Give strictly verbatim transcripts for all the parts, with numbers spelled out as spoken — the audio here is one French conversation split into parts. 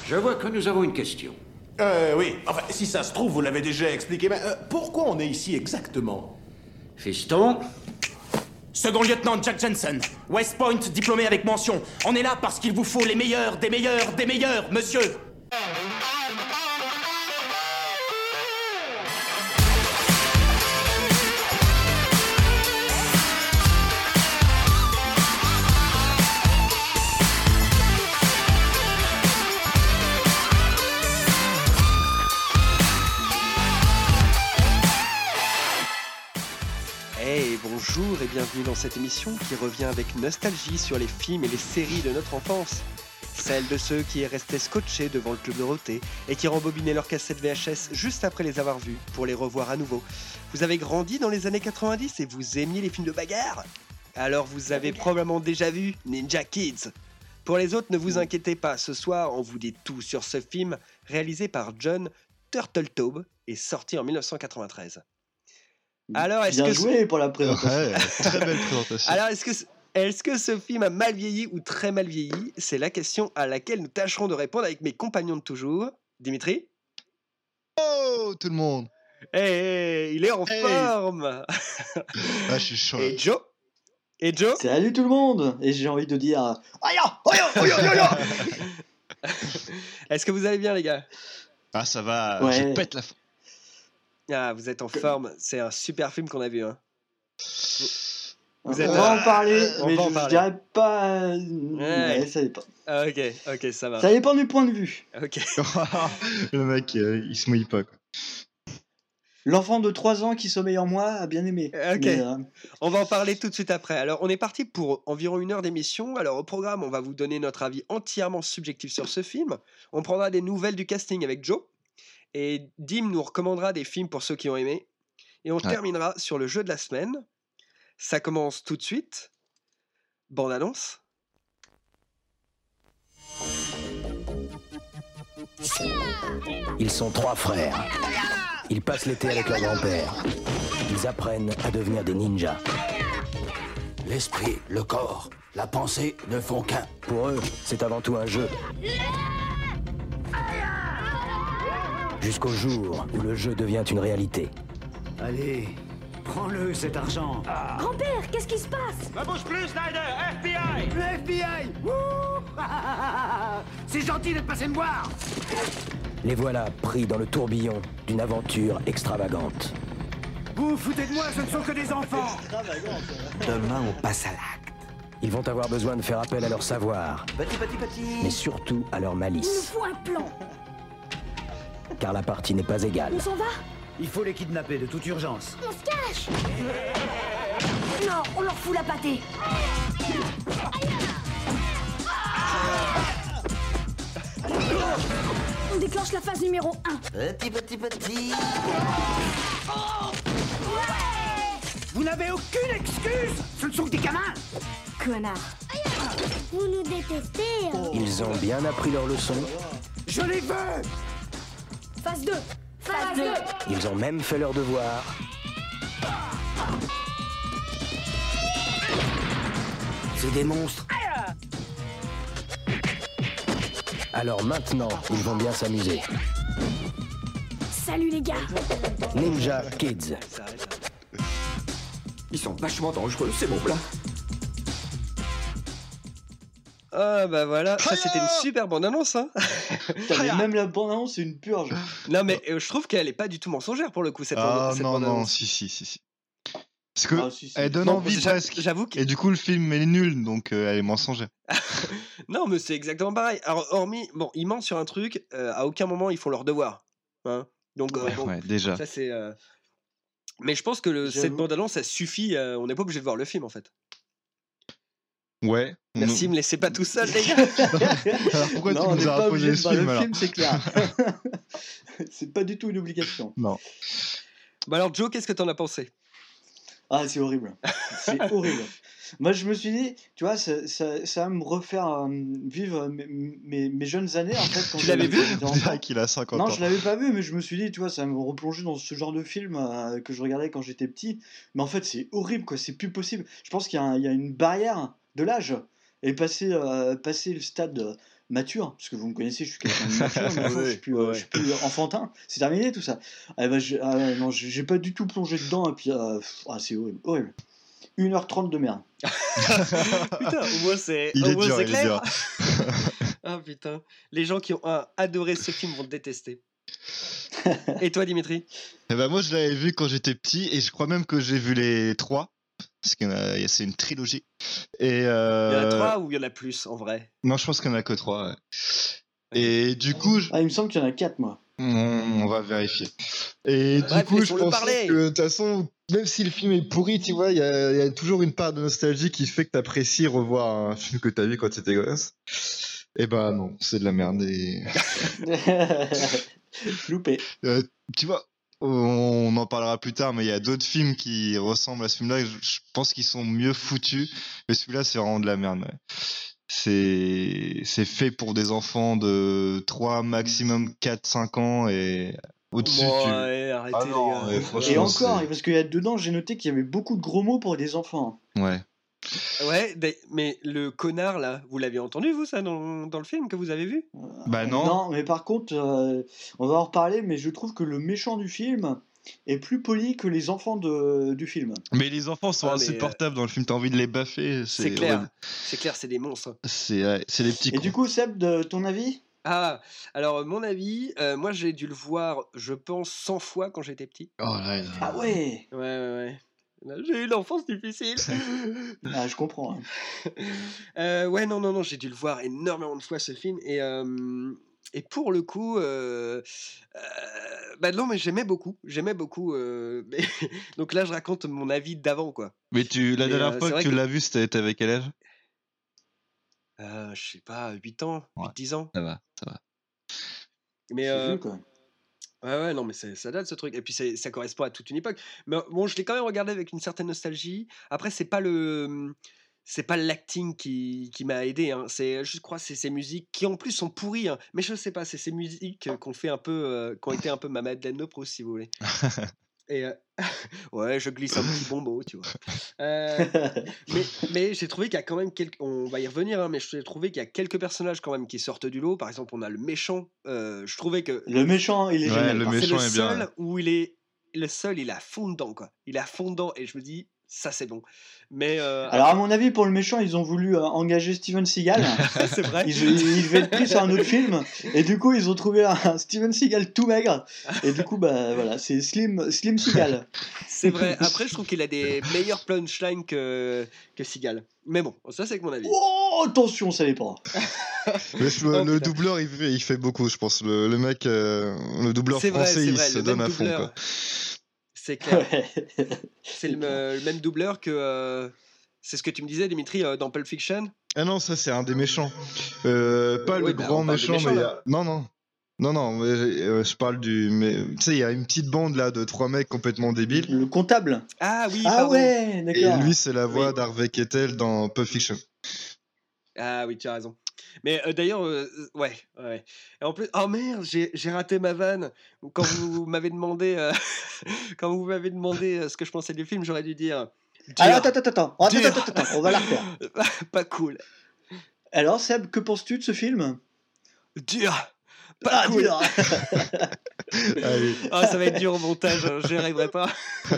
Je vois que nous avons une question. Euh, oui. Enfin, si ça se trouve, vous l'avez déjà expliqué, mais euh, pourquoi on est ici exactement? Fiston, Second lieutenant Jack Jensen, West Point diplômé avec mention. On est là parce qu'il vous faut les meilleurs, des meilleurs, des meilleurs, monsieur. Hey, bonjour et bienvenue dans cette émission qui revient avec nostalgie sur les films et les séries de notre enfance. Celle de ceux qui restaient scotchés devant le Club Dorothée et qui rembobinaient leurs cassettes V H S juste après les avoir vus pour les revoir à nouveau. Vous avez grandi dans les années quatre-vingt-dix et vous aimiez les films de bagarre? Alors vous avez probablement déjà vu Ninja Kids. Pour les autres, ne vous inquiétez pas, ce soir on vous dit tout sur ce film réalisé par John Turteltaub et sorti en dix-neuf cent quatre-vingt-treize. Alors, est-ce Bien que joué ce... pour la présentation. Ouais, très belle présentation. Alors, est-ce que, est-ce que ce film a mal vieilli ou très mal vieilli? C'est la question à laquelle nous tâcherons de répondre avec mes compagnons de toujours. Dimitri? Oh, tout le monde. Hey, il est en Hey. forme. Ah, je suis chaud. Et Joe? Et Joe? Salut tout le monde. Et j'ai envie de dire aïe aïe aïe aïe aïe. Est-ce que vous allez bien, les gars? Ah, ça va, Ouais. je pète la fin. Ah, vous êtes en forme. C'est un super film qu'on a vu, hein. On Vous êtes va là. en parler, On mais va en je, je parler. dirais pas. euh, ouais, ça dépend. Ah, ok, ok, ça va. Ça dépend du point de vue. Ok. Le mec, euh, il se mouille pas, quoi. L'enfant de trois ans qui sommeille en moi a bien aimé. Ok. Mais, euh, On va en parler tout de suite après. Alors, on est parti pour environ une heure d'émission. Alors, au programme, on va vous donner notre avis entièrement subjectif sur ce film. On prendra des nouvelles du casting avec Joe. Et Dim nous recommandera des films pour ceux qui ont aimé. Et on Ouais. terminera sur le jeu de la semaine. Ça commence tout de suite. Bande annonce. Ils sont trois frères. Ils passent l'été avec leur grand-père. Ils apprennent à devenir des ninjas. l'esprit, le corps, la pensée ne font qu'un. Pour eux, c'est avant tout un jeu. Jusqu'au jour où le jeu devient une réalité. Allez, prends-le cet argent. Grand-père, qu'est-ce qui se passe? Ma bouche plus, Snyder, F B I. Le F B I. Wouh. C'est gentil d'être passé me voir. Les voilà pris dans le tourbillon d'une aventure extravagante. Vous vous foutez de moi, ce ne sont que des enfants. Demain, on passe à l'acte. Ils vont avoir besoin de faire appel à leur savoir, Petit, petit, petit. mais surtout à leur Il nous malice, faut un plan. car la partie n'est pas égale. On s'en va? Il faut les kidnapper de toute urgence. On se cache. Non, on leur fout la pâtée. On déclenche la phase numéro un. Petit, petit, petit. Vous n'avez aucune excuse. Ce ne sont que des gamins. Connard. Vous nous détestez. Ils ont bien appris leur leçon, Je les veux. Phase deux. Phase deux. ils ont même fait leur devoir. C'est des monstres. Alors maintenant, ils vont bien s'amuser. Salut les gars. Ninja Kids. Ils sont vachement dangereux, ces mots-là. Ah bah voilà, ça c'était une super bande annonce, hein. putain, mais même la bande annonce, c'est une purge. Non mais euh, je trouve qu'elle est pas du tout mensongère pour le coup cette Ah, bande, cette non, bande non, annonce. si, si, si, si. Parce que Ah, si, si. elle donne Non, envie j'a- presque. J'avoue que Et du coup, le film, elle est nul, donc euh, elle est mensongère. non mais c'est exactement pareil. Alors hormis bon, ils mentent sur un truc, euh, à aucun moment ils font leur devoir, hein. Donc euh, Ouais, bon, ouais, déjà. ça c'est. euh, Mais je pense que le, cette J'avoue. bande annonce ça suffit. euh, on n'est pas obligé de voir le film en fait. Ouais. Merci, on- me laissez pas tout seul les gars. Alors pourquoi non, tu on nous n'est as pas imposé obligé de ce voir film le alors film, c'est clair. C'est pas du tout une obligation. Non. Bah alors Joe, qu'est-ce que t'en as pensé? Ah, c'est horrible. C'est horrible. Moi, je me suis dit, tu vois, ça, ça, ça va me refaire euh, vivre mes, mes, mes jeunes années, en fait. Quand Tu j'étais- l'avais vu quand j'étais On enfant. dirait qu'il a cinquante Non, ans. je l'avais pas vu, mais je me suis dit, tu vois, ça va me replonger dans ce genre de film euh, que je regardais quand j'étais petit. Mais en fait, c'est horrible, quoi. C'est plus possible. Je pense qu'il y a, un- il y a une barrière de l'âge. Et passer, euh, passer le stade mature, parce que vous me connaissez, je suis quelqu'un de mature, maintenant, Ouais, je suis plus, euh, ouais. je suis plus enfantin. C'est terminé tout ça. Ah, bah, je- ah, ouais, non, j'ai j'ai pas du tout plongé dedans, et puis euh, pff, ah, c'est horrible, horrible. une heure trente de merde. Putain, au moins c'est, Il au est moins, dur, c'est il est clair. dur. Ah putain, les gens qui ont ah, adoré ce film vont te détester. Et toi, Dimitri? Eh ben moi, je l'avais vu quand j'étais petit et je crois même que j'ai vu les trois. Parce que c'est une trilogie. Et Il y en a euh... trois ou il y en a plus en vrai? Non, je pense qu'il n'y en a que trois. Ouais. Et du coup, je... Ah, il me semble qu'il y en a quatre, moi. on, on va vérifier. Et Bref, du coup, je laissons-le pense parler. que de toute façon, même si le film est pourri, tu vois, il y, a- il y a toujours une part de nostalgie qui fait que tu apprécies revoir un film que tu as vu quand tu étais gosse. Et bah non, c'est de la merde. Et... Loupé. Euh, tu vois, on en parlera plus tard, mais il y a d'autres films qui ressemblent à ce film-là. Je, je pense qu'ils sont mieux foutus, mais celui-là, c'est vraiment de la merde. Ouais. C'est c'est fait pour des enfants de trois, maximum quatre cinq ans et au-dessus. Bon, tu... ouais, arrêtez Ah non, les gars. ouais, Et franchement, encore, c'est- parce qu'il y a dedans, j'ai noté qu'il y avait beaucoup de gros mots pour des enfants. Ouais. Ouais, d'a- mais le connard là, vous l'aviez entendu vous ça dans, dans le film que vous avez vu? Bah non. Non, mais par contre, euh, on va en reparler, mais je trouve que le méchant du film est plus poli que les enfants de, du film. Mais les enfants sont Ah, mais, insupportables dans le film, t'as envie de les baffer. C'est C'est clair, horrible. c'est clair, c'est des monstres. C'est ouais, c'est des petits Et cons. du coup, Seb, de ton avis? Ah, alors mon avis, euh, moi j'ai dû le voir, je pense, cent fois quand j'étais petit. Oh là là. Ah ouais, Ouais, ouais, ouais. Là, j'ai eu l'enfance difficile. ah, je comprends. hein. Euh, ouais, non, non, non, j'ai dû le voir énormément de fois ce film et euh, et pour le coup, euh, euh, bah non, mais j'aimais beaucoup, j'aimais beaucoup. euh, mais... Donc là, je raconte mon avis d'avant, quoi. Mais tu, la Mais, dernière euh, fois c'est que vrai tu que- l'as vu, c'était t'avais quel âge? Euh, je sais pas, huit ans, Ouais. huit dix ans. Ça va, ça va. Mais C'est euh, vieux, quoi. ouais, ouais, non, mais c'est- ça date ce truc. Et puis c'est- ça correspond à toute une époque. Mais bon, je l'ai quand même regardé avec une certaine nostalgie. Après, c'est pas le. C'est pas l'acting qui, qui m'a aidé. Hein. C'est, je crois, c'est ces musiques qui en plus sont pourries. Hein. Mais je sais pas, c'est ces musiques qu'on fait un peu, euh, qui ont été un peu ma Madeleine de Proust, si vous voulez. Et euh, ouais, je glisse un petit bon mot, tu vois. Euh, mais mais j'ai trouvé qu'il y a quand même quelques. On va y revenir, hein, mais j'ai trouvé qu'il y a quelques personnages quand même qui sortent du lot. Par exemple, on a le méchant. euh, je trouvais que Le méchant, il est Ouais, génial. le par c'est méchant le est bien, seul ouais. où il est le seul, il a fond dedans quoi. Il a fond dedans et je me dis ça c'est bon. Mais euh, Alors, à mon avis, pour le méchant, ils ont voulu euh, engager Steven Seagal. c'est vrai. Ils, ils devaient être pris sur un autre film. Et du coup, ils ont trouvé un Steven Seagal tout maigre. Et du coup, bah voilà, c'est Slim, Slim Seagal. C'est vrai. Après, je trouve qu'il a des meilleurs punchlines que que Seagal. Mais bon, ça c'est que mon avis. Oh, attention, ça dépend. Le, le- Oh, le putain. doubleur, il fait, il fait beaucoup, je pense. Le, le mec, euh, le doubleur C'est vrai, français, c'est il vrai, se le donne même à fond. doubleur. Quoi. C'est clair. Ouais. C'est le, le même doubleur que euh, c'est ce que tu me disais, Dimitri, euh, dans Pulp Fiction. Ah non, ça, c'est un des méchants. Euh, pas Oui, le bah, grand on parle du méchant, méchant, mais. il y là. a- Non, non. Non, non, mais, euh, je parle du. Mais tu sais, il y a une petite bande là de trois mecs complètement débiles. Le comptable. Ah oui, Ah pardon. ouais, Et d'accord. lui, c'est la voix Oui. d'Harvey Keitel dans Pulp Fiction. Ah oui, tu as raison. Mais euh, d'ailleurs, euh, ouais, ouais. Et en plus, oh merde, j'ai j'ai raté ma vanne. Quand vous m'avez demandé, euh, quand vous m'avez demandé euh, ce que je pensais du film, j'aurais dû dire. dur. Alors, attends, attends, attends. Attends, Dur. attends, attends, on va la refaire. Pas cool. Alors, Seb, que penses-tu de ce film? Dur. Pas Ah, cool. dur. Allez. Ah, ça va être dur au montage, hein, j'y arriverai pas.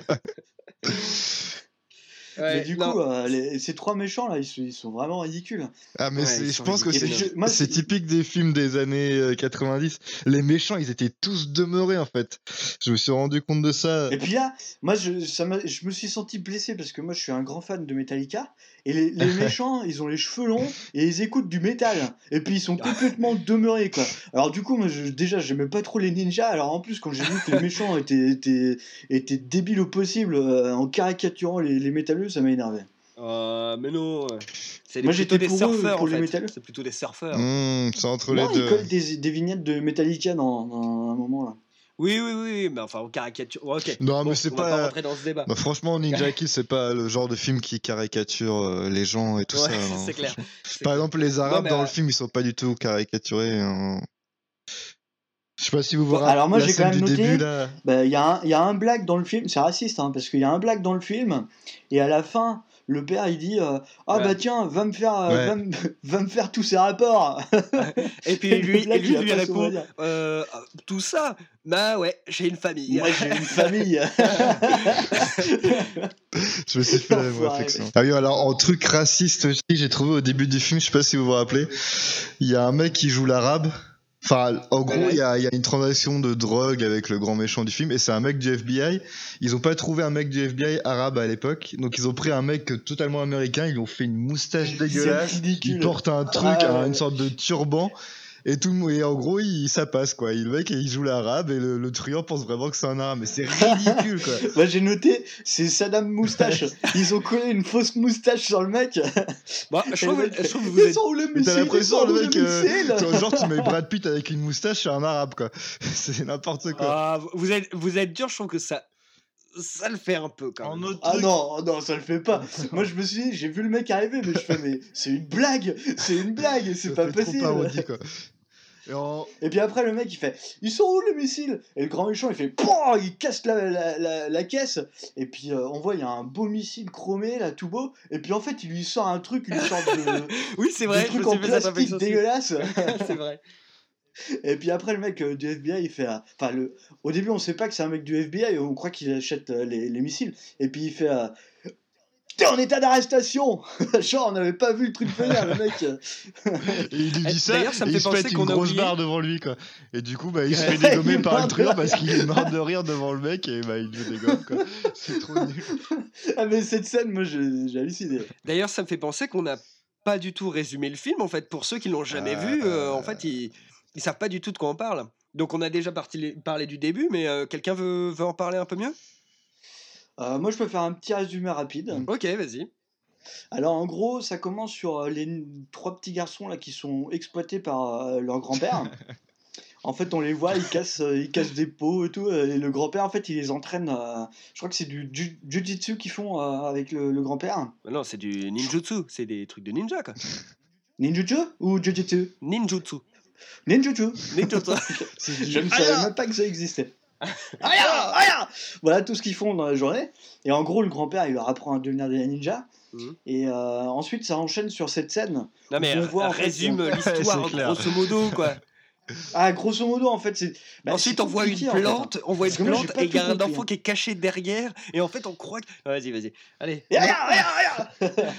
Ouais, Mais du non. coup, euh, les- ces trois méchants là, ils sont, ils sont vraiment ridicules. Ah, mais Ouais, c'est- ils je sont pense que c'est ridicules. Et je- moi, c'est c'est- typique des films des années euh, quatre-vingt-dix. Les méchants, ils étaient tous demeurés en fait. Je me suis rendu compte de ça. Et puis là, moi, je, ça m'a- je me suis senti blessé parce que moi, je suis un grand fan de Metallica. Et les, les méchants, ils ont les cheveux longs et ils écoutent du métal. Et puis, ils sont complètement demeurés, quoi. Alors, du coup, moi, je, déjà, j'aimais pas trop les ninjas. Alors, en plus, quand j'ai vu que les méchants étaient, étaient, étaient débiles au possible euh, en caricaturant les, les métalleux, ça m'a énervé. Euh, mais non. C'est Moi, plutôt j'étais des pour eux, surfeurs pour en les fait. métalleux. C'est plutôt des surfeurs. Mmh, c'est entre Non, les ils deux. collent des, des vignettes de Metallica dans, dans un moment, là. Oui, oui, oui, mais enfin, on caricature. Ouais, ok. Non, Bon, mais c'est on va pas- pas rentrer dans ce débat. Bah, franchement, Ninja Kill, c'est pas le genre de film qui caricature euh, les gens et tout Ouais, ça. non, c'est clair. franchement. C'est Par clair. exemple, les Arabes mais, dans euh, le film, ils sont pas du tout caricaturés. hein. Je sais pas si vous vous Bon, rappelez alors moi, la j'ai scène quand même du noté- début là. Bah, il y, a un- il y a un blague dans le film, c'est raciste, hein, parce qu'il y a un blague dans le film, et à la fin, le père il dit euh, ah Ouais. bah tiens va me faire euh, Ouais. va, me, va me faire tous ces rapports. Et puis Et lui, le blague, et lui, il a lui pas son répond mot à dire. euh, tout ça, bah ouais, j'ai une famille. Moi j'ai une famille. Je me suis fait la même Enfoiré. réflexion. Ah oui, alors en truc raciste aussi, j'ai trouvé au début du film, je sais pas si vous vous rappelez, il y a un mec qui joue l'arabe. Enfin, en gros, il Ouais. y, a, il y a une transaction de drogue avec le grand méchant du film, et c'est un mec du F B I. Ils ont pas trouvé un mec du F B I arabe à l'époque, donc ils ont pris un mec totalement américain, ils lui ont fait une moustache C'est dégueulasse, ridicule. il porte un truc, Ah, un- ouais. une sorte de turban. Et, tout, le monde- et en gros, il, ça passe quoi. Et le mec, il joue l'arabe et le, le truand pense vraiment que c'est un arabe. Mais c'est ridicule quoi. Moi j'ai noté, c'est Saddam Moustache. Ils ont collé une fausse moustache sur le mec. Bon, je Et trouve, le mec je fait, trouve que vous ils êtes... sont où les Mais t'as missiles, ils l'impression, sont le où les mec, euh, missiles tu- genre, tu mets Brad Pitt avec une moustache, c'est un arabe quoi. C'est n'importe quoi. Ah, vous êtes, vous êtes dur, je trouve que ça, ça le fait un peu quand En même. autre Ah truc, non, oh non, ça le fait pas. Moi je me suis dit, j'ai vu le mec arriver, mais je fais, mais c'est une blague, c'est une blague, c'est ça pas fait trop possible. parodie quoi. Et en- Et puis après le mec il fait, ils sont où les missiles? Et le grand méchant il fait, Pouah il casse la, la, la, la caisse. Et puis euh, on voit il y a un beau missile chromé là tout beau. Et puis en fait il lui sort un truc, une sorte de, Oui, c'est de vrai, je truc me en suis fait cette plastique réflexion aussi. dégueulasse. C'est vrai. Et puis après le mec euh, du F B I il fait, euh, enfin le, au début on sait pas que c'est un mec du F B I, on croit qu'il achète euh, les, les missiles. Et puis il fait, euh, t'es en état d'arrestation. Genre on n'avait pas vu le truc venir le mec. et il lui Eh, dit ça, d'ailleurs, ça me et fait il se penser pète qu'on une a grosse oublié- barre devant lui quoi. Et du coup, bah, il se Ouais, fait dégommer il par meurt le de truand rire. parce qu'il est mort de rire devant le mec et bah, il le dégomme quoi. C'est trop nul. Ah mais cette scène moi je- j'ai halluciné. D'ailleurs, ça me fait penser qu'on n'a pas du tout résumé le film. En fait, pour ceux qui l'ont jamais vu, euh, en fait, ils, ils savent pas du tout de quoi on parle. Donc, on a déjà parti, parlé du début, mais euh, quelqu'un veut, veut en parler un peu mieux? Euh, moi je peux faire un petit résumé rapide. Ok, vas-y. Alors en gros, ça commence sur euh, les n- trois petits garçons là qui sont exploités par euh, leur grand-père. En fait, on les voit, ils cassent, euh, ils cassent des pots et tout. euh, Et le grand-père, en fait, il les entraîne. euh, je crois que c'est du ju- jujitsu qu'ils font euh, avec le, le grand-père. Bah non, c'est du ninjutsu, c'est des trucs de ninja quoi. Ninjutsu ou jujitsu? Ninjutsu. Ninjutsu. Ninjutsu. C'est du- Je ne savais même pas que ça existait. Aïe, aïe. Voilà tout ce qu'ils font dans la journée. Et en gros, le grand-père, il leur apprend à devenir des ninjas. Mhm. Et euh, ensuite, ça enchaîne sur cette scène. Non mais On r- voit, en fait, résume on- l'histoire C'est clair. grosso modo quoi. Ah, grosso modo, en fait, c'est. bah, Ensuite c'est on voit une compliqué, en fait, hein. plante, on voit une Parce que moi, j'ai plante pas et il y a tout un compris, enfant hein. qui est caché derrière et en fait on croit que... Ah, vas-y, vas-y. Allez. Et regarde, regarde, regarde.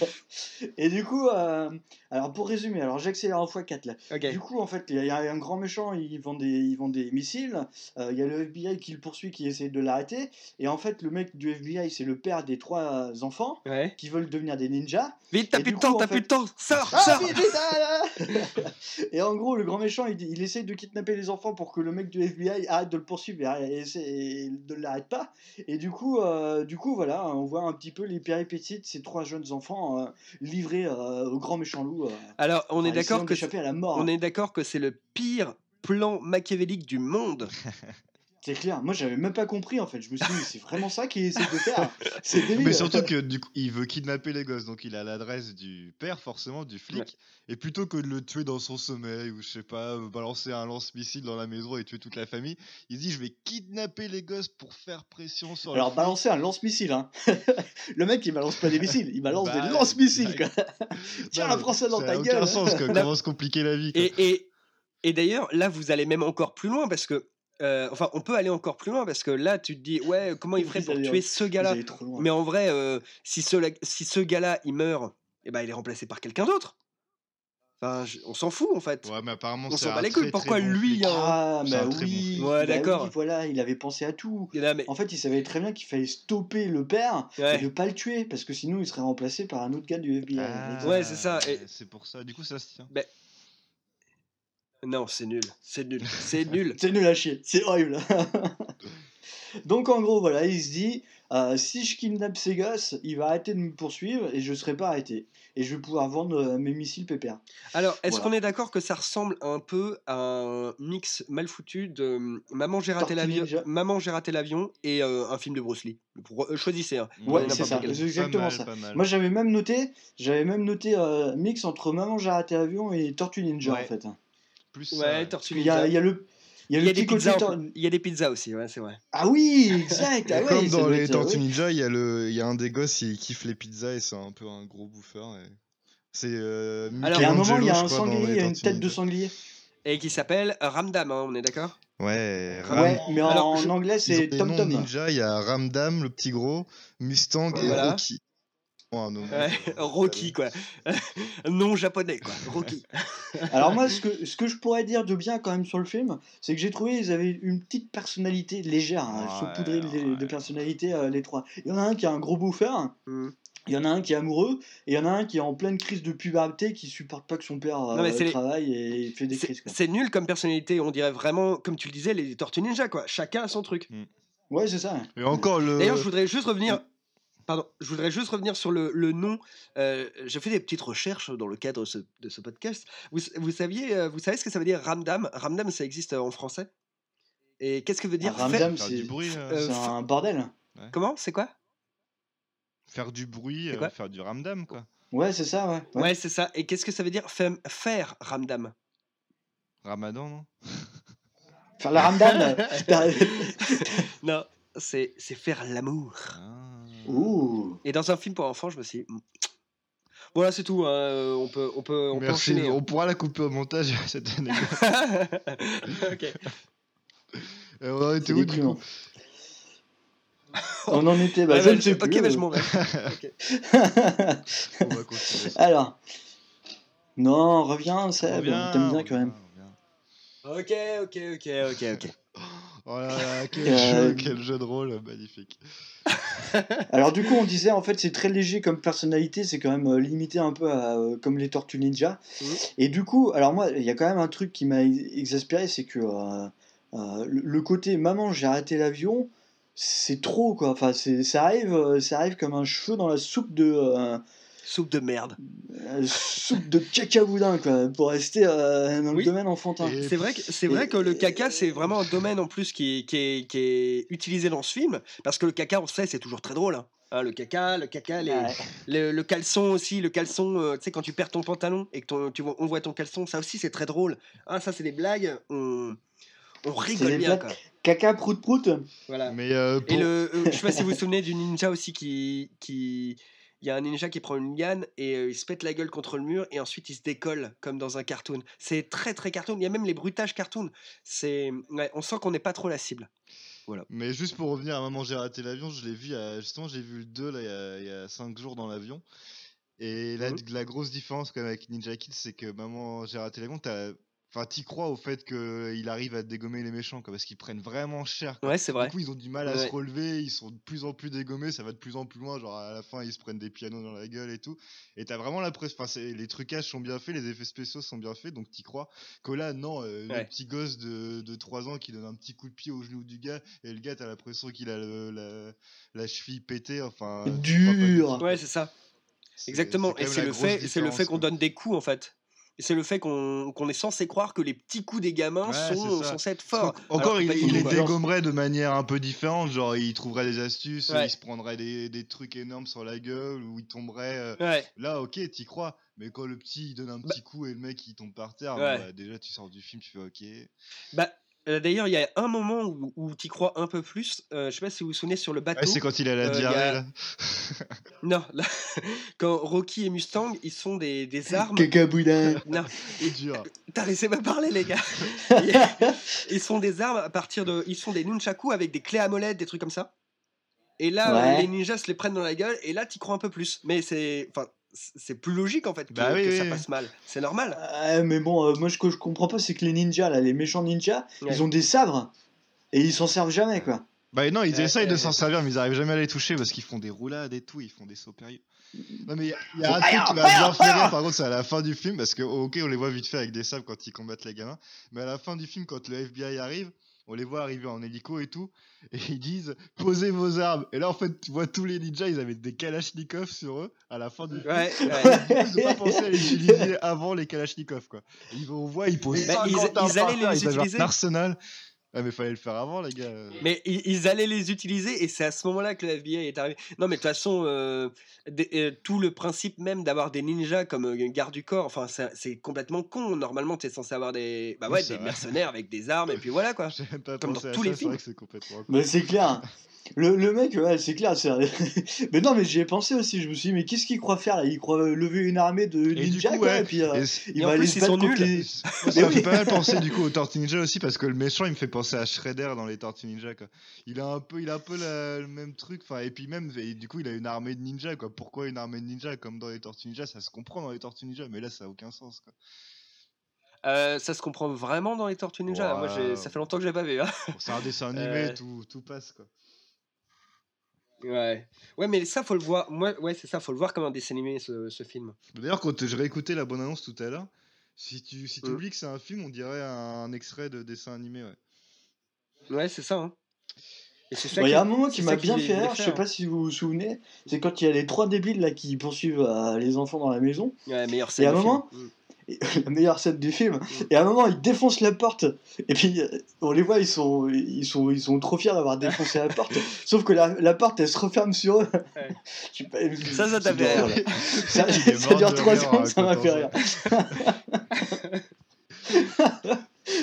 Et du coup, euh, alors pour résumer, alors j'accélère en fois quatre là. Ok. Du coup, en fait, il y, a- il y a un grand méchant, il vend des, il vend des missiles. euh, Il y a le F B I qui le poursuit, qui essaie de l'arrêter. Et en fait, le mec du F B I, c'est le père des trois enfants Ouais. qui veulent devenir des ninjas. Vite, t'as Et plus du de temps, coup, en t'as fait- plus de temps. Sors, Ah, sors. vite, vite, ah, là. Et en gros, le grand méchant, il, il essaie de kidnapper les enfants pour que le mec du F B I arrête de le poursuivre et, arrête- et essaie- et ne l'arrête pas. Et du coup, euh, du coup, voilà, on voit un petit peu les péripéties de ces trois jeunes enfants euh, livrés euh, au grand méchant loup. euh, Alors, on est enfin, d'accord essayant que d'échapper à la mort. on est d'accord que c'est le pire plan machiavélique du monde. C'est clair. Moi, j'avais même pas compris en fait. Je me suis dit, mais c'est vraiment ça qu'il essaie de faire. C'est débile. Mais surtout que du coup, il veut kidnapper les gosses, donc il a l'adresse du père, forcément, du flic. Ouais. Et plutôt que de le tuer dans son sommeil, ou je sais pas, euh, balancer un lance-missile dans la maison et tuer toute la famille, il se dit je vais kidnapper les gosses pour faire pression sur Alors, le flic. balancer un lance-missile. Hein. Le mec, il balance pas des missiles, il balance Bah, des lance-missiles. bah, quoi. Tiens, Non, prends ça dans ça ta a gueule. aucun hein. sens, quoi. Comment se compliquer la vie, quoi. Et, et, et d'ailleurs, là, vous allez même encore plus loin parce que. euh, enfin, on peut aller encore plus loin parce que là, tu te dis, ouais, comment il ferait Vous pour allez- tuer ce Vous gars-là? allez trop loin. Mais en vrai, euh, si ce, si ce gars-là, il meurt, eh ben, il est remplacé par quelqu'un d'autre. Enfin, je- on s'en fout en fait. Ouais, mais apparemment, On c'est s'en un bat les couilles, très, pourquoi très bon lui, flic. hein Ah, C'est bah un très bon oui. flic. Ouais, bah d'accord. oui, voilà, il avait pensé à tout. Là, mais... En fait, il savait très bien qu'il fallait stopper le père Ouais. et ne pas le tuer parce que sinon il serait remplacé par un autre gars du F B I. Ah, Ouais, c'est ça, et- C'est pour ça. Du coup, ça se tient. Non, c'est nul, c'est nul, c'est nul. C'est nul à chier, c'est horrible. Donc en gros, voilà, il se dit, euh, si je kidnappe ces gosses, il va arrêter de me poursuivre et je serai pas arrêté. Et je vais pouvoir vendre euh, mes missiles pépères. Alors, est-ce Voilà. qu'on est d'accord que ça ressemble un peu à un mix mal foutu de hum, Maman j'ai raté Tortue l'avion, Ninja. Maman j'ai raté l'avion et euh, un film de Bruce Lee. Pour- euh, choisissez un. Ouais, n'importe c'est ça, lequel. c'est exactement Pas mal, ça. pas mal. Moi j'avais même noté, j'avais même noté euh, mix entre Maman j'ai raté l'avion et Tortue Ninja Ouais. en fait. Plus ça, Ouais, ouais. Tortue Il y a, Ninja. il y a le, Il y a Il le y a des petit côté. pizzas, tor- en- il y a des pizzas aussi, ouais, c'est vrai. Ah oui, exact. Ah ouais, Comme ça dans doit les être, Tortues ouais. Ninja, il y, a le... il y a un des gosses, il kiffe les pizzas et c'est un peu un gros bouffeur. Et... C'est euh, Alors, Il y a un Michelangelo, moment, il y a je un crois, dans sanglier, il les y a une Tortues tête de Ninja. sanglier. Et qui s'appelle Ramdam, hein, on est d'accord? Ouais, Ram- Ram... Ouais, mais en Alors, je- anglais, ils ont c'est des Tom noms Tom. ninja, il y a Ramdam, le petit gros, Mustang et Voilà. Rocky. Bon, un nom, Ouais, euh, Rocky, quoi. Non japonais, quoi. Rocky. Alors moi, ce que, ce que je pourrais dire de bien quand même sur le film, c'est que j'ai trouvé qu'ils avaient une petite personnalité légère, hein, Ouais, saupoudrée de, ouais. de personnalité euh, les trois. Il y en a un qui a un gros bouffeur, Mm. il y en a un qui est amoureux, et il y en a un qui est en pleine crise de puberté, qui supporte pas que son père euh, Non, mais c'est les- travaille et fait des C'est crises. Quoi. c'est nul comme personnalité, on dirait vraiment, comme tu le disais, les Tortues Ninja, quoi. Chacun a son truc. Ouais, c'est ça. Et encore le. D'ailleurs, je voudrais juste revenir. Pardon, je voudrais juste revenir sur le, le nom. Euh, j'ai fait des petites recherches dans le cadre de ce, de ce podcast. Vous, vous saviez, euh, vous savez ce que ça veut dire Ramdam? Ramdam, ça existe euh, en français. Et qu'est-ce que veut dire Ah, Ramdam, faire c'est du bruit, euh, euh, c'est f- un bordel. Comment? C'est quoi? Faire du bruit, C'est euh, quoi faire du ramdam, quoi. Ouais, c'est ça, ouais. Ouais, ouais. c'est ça. Et qu'est-ce que ça veut dire fem- faire Ramdam? Ramadan, non? Faire la ramdam. t'as- Non, c'est c'est faire l'amour. Ah. Ouh. Et dans un film pour enfants, je me suis dit, hmm. Voilà, c'est tout. Hein. euh, On peut, on peut, on peut Merci, enchaîner. on pourra la couper au montage, cette anecdote. Ok. Euh, on en était C'est où, du déprimant. coup? On en était, bah, Ouais, je bah, ne sais plus. ok, bah, je euh. m'en vais. Ok. On va continuer. Alors. Non, reviens, Seb. Reviens, T'aimes bien reviens, quand même. reviens. Ok, ok, ok, ok, ok. Oh là là, quel Euh, jeu, quel jeu de rôle, magnifique. Alors du coup, on disait en fait c'est très léger comme personnalité, c'est quand même euh, limité un peu à, euh, comme les Tortues Ninja. Mhm. Et du coup, alors moi, il y a quand même un truc qui m'a ex- exaspéré, c'est que euh, euh, le le côté maman, j'ai arrêté l'avion, c'est trop quoi. Enfin, c'est ça arrive, euh, ça arrive comme un cheveu dans la soupe de euh, Soupe de merde. euh, soupe de cacaboudin quoi, pour rester euh, dans Oui. le domaine enfantin. Et C'est vrai que c'est Et- vrai que le caca c'est vraiment un domaine en plus qui est, qui est, qui est utilisé dans ce film parce que le caca on sait c'est toujours très drôle. Hein. Hein, le caca, le caca, les, Ouais. le, le caleçon aussi, le caleçon, euh, tu sais quand tu perds ton pantalon et que ton- tu vois, on voit ton caleçon, ça aussi c'est très drôle. Hein, ça c'est des blagues, on, on rigole des bien blagues. quoi. Caca prout prout. Voilà. Mais euh, Et pour- le, euh, je sais pas si vous vous souvenez du ninja aussi qui, qui, il y a un ninja qui prend une liane et euh, il se pète la gueule contre le mur et ensuite il se décolle comme dans un cartoon. C'est très très cartoon. Il y a même les bruitages cartoon. C'est, ouais, on sent qu'on n'est pas trop la cible. Mais juste pour revenir à Maman, j'ai raté l'avion, je l'ai vu, à- justement, j'ai vu le deux là, il y a- il y a cinq jours dans l'avion. Et la, Mhm. la grosse différence quand même avec Ninja Kids, c'est que Maman, j'ai raté l'avion, t'as- enfin, t'y crois au fait qu'il arrive à dégommer les méchants, quoi, parce qu'ils prennent vraiment cher. Quoi. Ouais, c'est vrai. Du coup, ils ont du mal à Ouais. se relever, ils sont de plus en plus dégommés, ça va de plus en plus loin, genre à la fin, ils se prennent des pianos dans la gueule et tout. Et t'as vraiment l'impression, enfin, c'est- les trucages sont bien faits, les effets spéciaux sont bien faits, donc t'y crois. Que là, non, euh, Ouais. le petit gosse de, de trois ans qui donne un petit coup de pied au genou du gars, et le gars, t'as l'impression qu'il a le- la, la cheville pétée, enfin. tu crois pas du Dur. tout. Ouais, c'est ça. C'est- Exactement. quand Et même c'est la le grosse fait, c'est le différence, fait qu'on quoi. donne des coups en fait. Et c'est le fait qu'on qu'on est censé croire que les petits coups des gamins Ouais, sont c'est ça. censés être Parce forts. qu'en- Encore, Alors que il, pas du il tout, les quoi. dégommerait de manière un peu différente, genre il trouverait des astuces, Ouais. il se prendrait des, des trucs énormes sur la gueule, ou il tomberait... euh, Ouais. Là, ok, t'y crois, mais quand le petit il donne un Bah- petit coup et le mec il tombe par terre, bon, Ouais. bah, déjà tu sors du film, tu fais ok. Bah, euh, d'ailleurs, il y a un moment où, où tu crois un peu plus. Euh, je sais pas si vous vous souvenez sur le bateau. Ouais, c'est quand il a la euh, il y diarrhée a- là. Non, là, quand Rocky et Mustang, ils sont des, des armes. Cacaboudin. Non, C'est dur. t'as laissé me parler, les gars. Ils sont des armes à partir de. Ils sont des nunchaku avec des clés à molette, des trucs comme ça. Et là, Ouais. euh, les ninjas se les prennent dans la gueule, et là, t'y crois un peu plus. Mais c'est. Enfin, c'est plus logique en fait que, Bah oui, que oui, ça oui. passe mal. C'est normal. Ouais, mais bon, euh, moi ce que je comprends pas, c'est que les ninjas, là, les méchants ninjas, Ouais. ils ont des sabres et ils s'en servent jamais quoi. Bah non, ils Ouais, essayent de ouais, s'en ouais. servir, mais ils arrivent jamais à les toucher parce qu'ils font des roulades et tout, ils font des sauts périlleux. Non mais il y a, y a un truc qui m'a bien fait rire par contre, c'est à la fin du film, parce que ok, on les voit vite fait avec des sabres quand ils combattent les gamins, mais à la fin du film, quand le F B I arrive, on les voit arriver en hélico et tout, et ils disent posez vos armes. Et là en fait, tu vois tous les ninjas, ils avaient des kalachnikovs sur eux à la fin du film. Ouais, ouais. Ils n'ont pas pensé à les utiliser avant les kalachnikovs quoi. Et ils- on voit, ils posent Bah, ils- cinquante armes ils par allaient terre, les ils avaient utiliser. un arsenal. Ah, mais fallait le faire avant, les gars. Mais ils, ils allaient les utiliser et c'est à ce moment-là que le F B I est arrivé. Non, mais de toute façon, euh, des- euh, tout le principe même d'avoir des ninjas comme euh, garde du corps, enfin, c'est, c'est complètement con. Normalement, t'es censé avoir des, bah Oui, ouais, c'est des vrai. mercenaires avec des armes et puis voilà quoi. J'ai même pas Comme pensé dans à tous ça, les c'est vrai films. que c'est complètement con. Mais c'est clair. Le, le mec, ouais, c'est clair. c'est- mais non, mais j'y ai pensé aussi. Je me suis dit, mais qu'est-ce qu'il croit faire là? Il croit euh, lever une armée de Et du ninjas, coup, quoi, ouais, et puis euh, et c- il Et en va aller plus, se ils battre sont contre nuls. les. moi, ça Mais m'a fait oui. pas mal penser du coup aux Tortues Ninja aussi parce que le méchant il me fait penser à Shredder dans les Tortues Ninja quoi. Il a un peu, il a un peu la- le même truc, enfin et puis même et du coup il a une armée de ninjas quoi. Pourquoi une armée de ninjas comme dans les Tortues Ninja? Ça se comprend dans les Tortues Ninja, mais là ça a aucun sens quoi. Euh, ça se comprend vraiment dans les Tortues Ninja. Moi, j'ai, Ouais, ça fait longtemps que j'ai pas vu. Hein. bon, c'est un dessin animé, Euh, tout, tout passe quoi. ouais, ouais, mais ça faut le voir. Moi, ouais, c'est ça, faut le voir comme un dessin animé ce, ce film. D'ailleurs quand je réécoutais la bonne annonce tout à l'heure, si tu si Mm. oublies que c'est un film, on dirait un, un extrait de dessin animé ouais. Ouais, c'est ça. Hein. Et c'est ça Bon, il y qui- a un moment c'est qui ça m'a qu'il bien fait voulait rire, je sais faire. pas si vous vous souvenez, c'est quand il y a les trois débiles là qui poursuivent euh, les enfants dans la maison. Ouais, meilleure Et scène à un du film. moment, Mm. et- la meilleure scène du film, et à un moment ils défoncent la porte, et puis euh, on les voit, ils sont, ils sont, ils sont trop fiers d'avoir défoncé la porte, sauf que la, la porte elle se referme sur eux. Ouais. Je sais pas, Ça, ça t'a c'est fait drôle. rire. Ça, Il est ça mort dure de trois rire en secondes, ça m'a fait rire. racontant